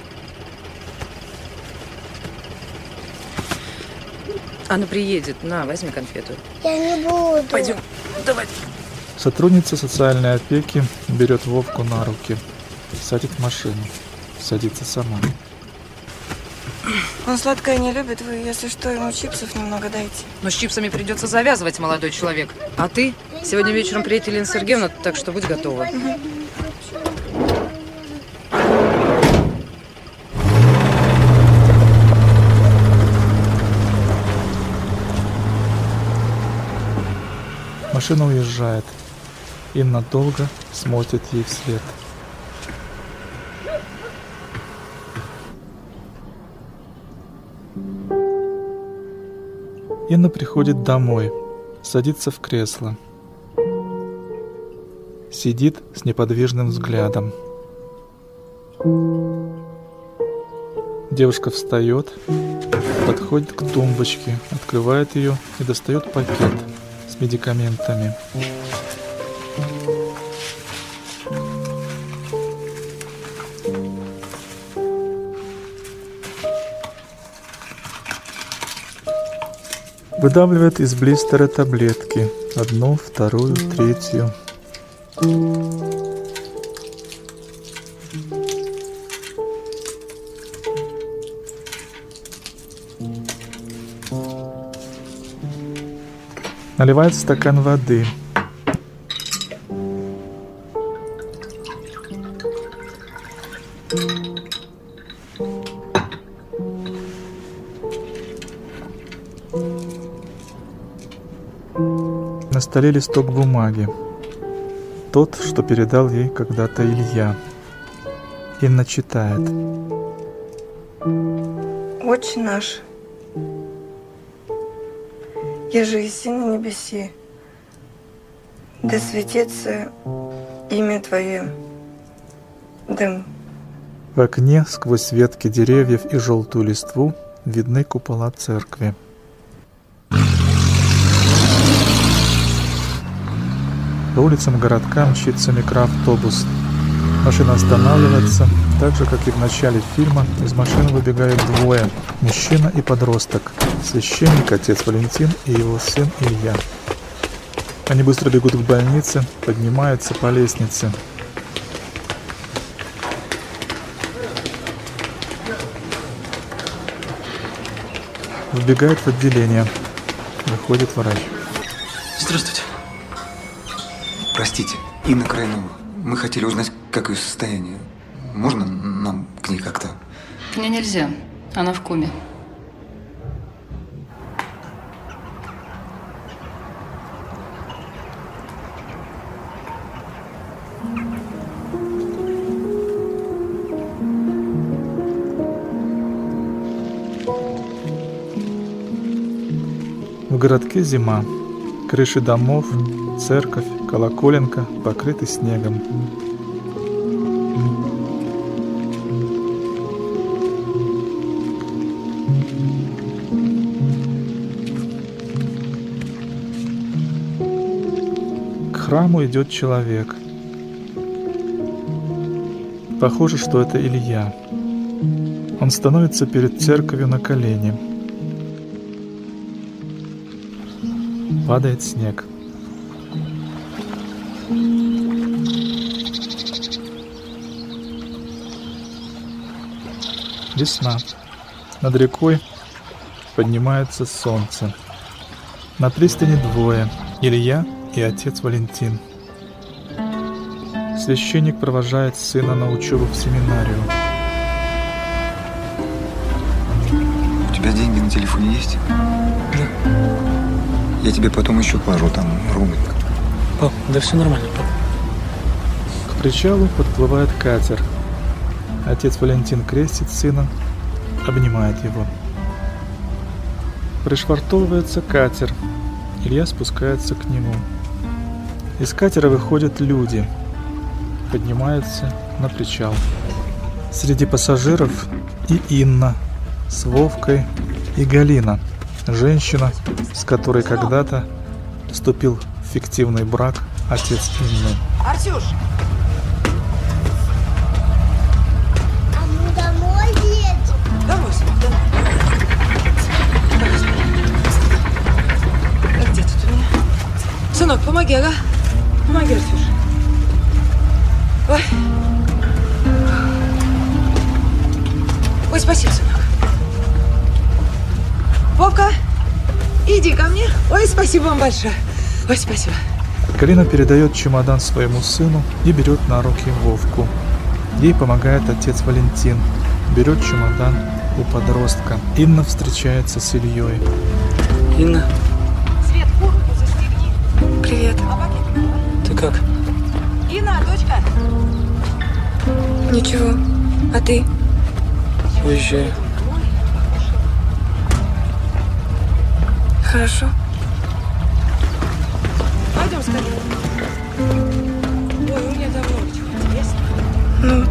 Speaker 1: Она приедет. На, возьми конфету.
Speaker 13: Я не буду.
Speaker 1: Пойдем. Давай.
Speaker 2: Сотрудница социальной опеки берет Вовку на руки, садит в машину, садится сама.
Speaker 7: Он сладкое не любит, вы, если что, ему чипсов немного дайте.
Speaker 1: Но с чипсами придется завязывать, молодой человек. А ты? Сегодня вечером приедет Елена Сергеевна, так что будь готова.
Speaker 7: Угу.
Speaker 2: Машина уезжает. Инна долго смотрит ей вслед. Инна приходит домой, садится в кресло. Сидит с неподвижным взглядом. Девушка встает, подходит к тумбочке, открывает ее и достает пакет с медикаментами. Выдавливает из блистера таблетки. Одну, вторую, третью. Наливает стакан воды. На столе листок бумаги. Тот, что передал ей когда-то Илья. Инна читает.
Speaker 7: Отче наш, еже еси на небеси, да светится имя Твое, да...
Speaker 2: В окне сквозь ветки деревьев и желтую листву видны купола церкви. По улицам городка мчится микроавтобус. Машина останавливается. Так же, как и в начале фильма, из машины выбегают двое. Мужчина и подросток. Священник, отец Валентин, и его сын Илья. Они быстро бегут к больнице, поднимаются по лестнице. Вбегает в отделение. Выходит врач.
Speaker 3: Здравствуйте.
Speaker 17: Простите, Инна Крайнова. Мы хотели узнать, как ее состояние. Можно нам к ней как-то?
Speaker 18: К ней нельзя. Она в коме.
Speaker 2: В городке зима. Крыши домов, церковь, колоколенка покрыты снегом. К храму идет человек. Похоже, что это Илья. Он становится перед церковью на колени. Падает снег. Весна. Над рекой поднимается солнце. На пристани двое. Илья и отец Валентин. Священник провожает сына на учебу в семинарию.
Speaker 17: У тебя деньги на телефоне есть? Да. Я тебе потом еще положу, там рубль.
Speaker 3: Пап, да все нормально, пап.
Speaker 2: К причалу подплывает катер. Отец Валентин крестит сына, обнимает его. Пришвартовывается катер. Илья спускается к нему. Из катера выходят люди. Поднимаются на причал. Среди пассажиров и Инна с Вовкой и Галина. Женщина, с которой когда-то вступил в фиктивный брак отец Инны.
Speaker 16: Артюш!
Speaker 13: А мы домой едем?
Speaker 16: Домой, сынок, домой. А где тут у меня? Сынок, помоги, ага. Помоги, Артюш. Ой. Ой, спасибо, сынок. Вовка, иди ко мне. Ой, спасибо вам большое. Ой, спасибо.
Speaker 2: Галина передает чемодан своему сыну и берет на руки Вовку. Ей помогает отец Валентин. Берет чемодан у подростка. Инна встречается с Ильей.
Speaker 3: Инна,
Speaker 16: Свет, куртку застегни.
Speaker 7: Привет.
Speaker 3: ты как?
Speaker 16: Инна, дочка.
Speaker 7: Ничего. А ты?
Speaker 3: Уезжаю.
Speaker 7: Хорошо.
Speaker 16: Пойдем скорее. Ой, у меня там много чего интересного.
Speaker 7: Ну.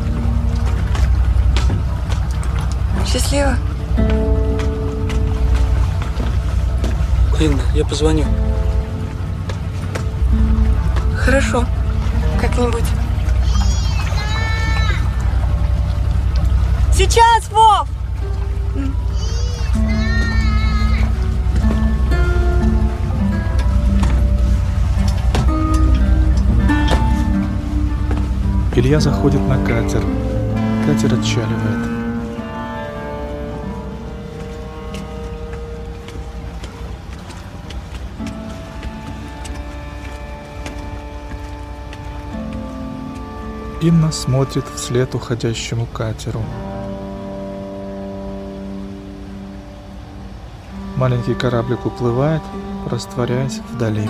Speaker 7: Счастливо.
Speaker 3: Инна, я позвоню.
Speaker 7: Хорошо. Как-нибудь.
Speaker 16: Сейчас, Вов!
Speaker 2: Илья заходит на катер. Катер отчаливает. Инна смотрит вслед уходящему катеру. Маленький кораблик уплывает, растворяясь вдали.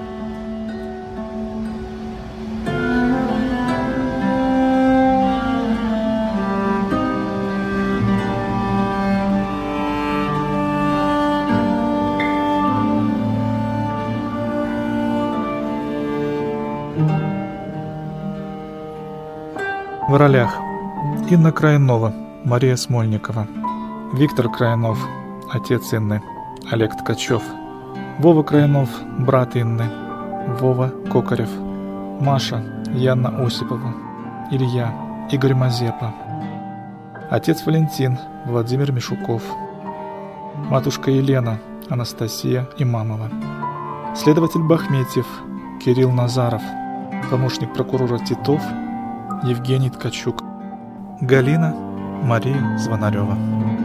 Speaker 2: В ролях: Инна Крайнова, Мария Смольникова, Виктор Крайнов, отец Инны, Олег Ткачев, Вова Крайнов, брат Инны, Вова Кокарев, Маша, Яна Осипова, Илья, Игорь Мазепа, отец Валентин, Владимир Мишуков, матушка Елена, Анастасия Имамова, Следователь Бахметьев Кирилл Назаров, помощник прокурора Титов Евгений Ткачук, Галина Мария Звонарева.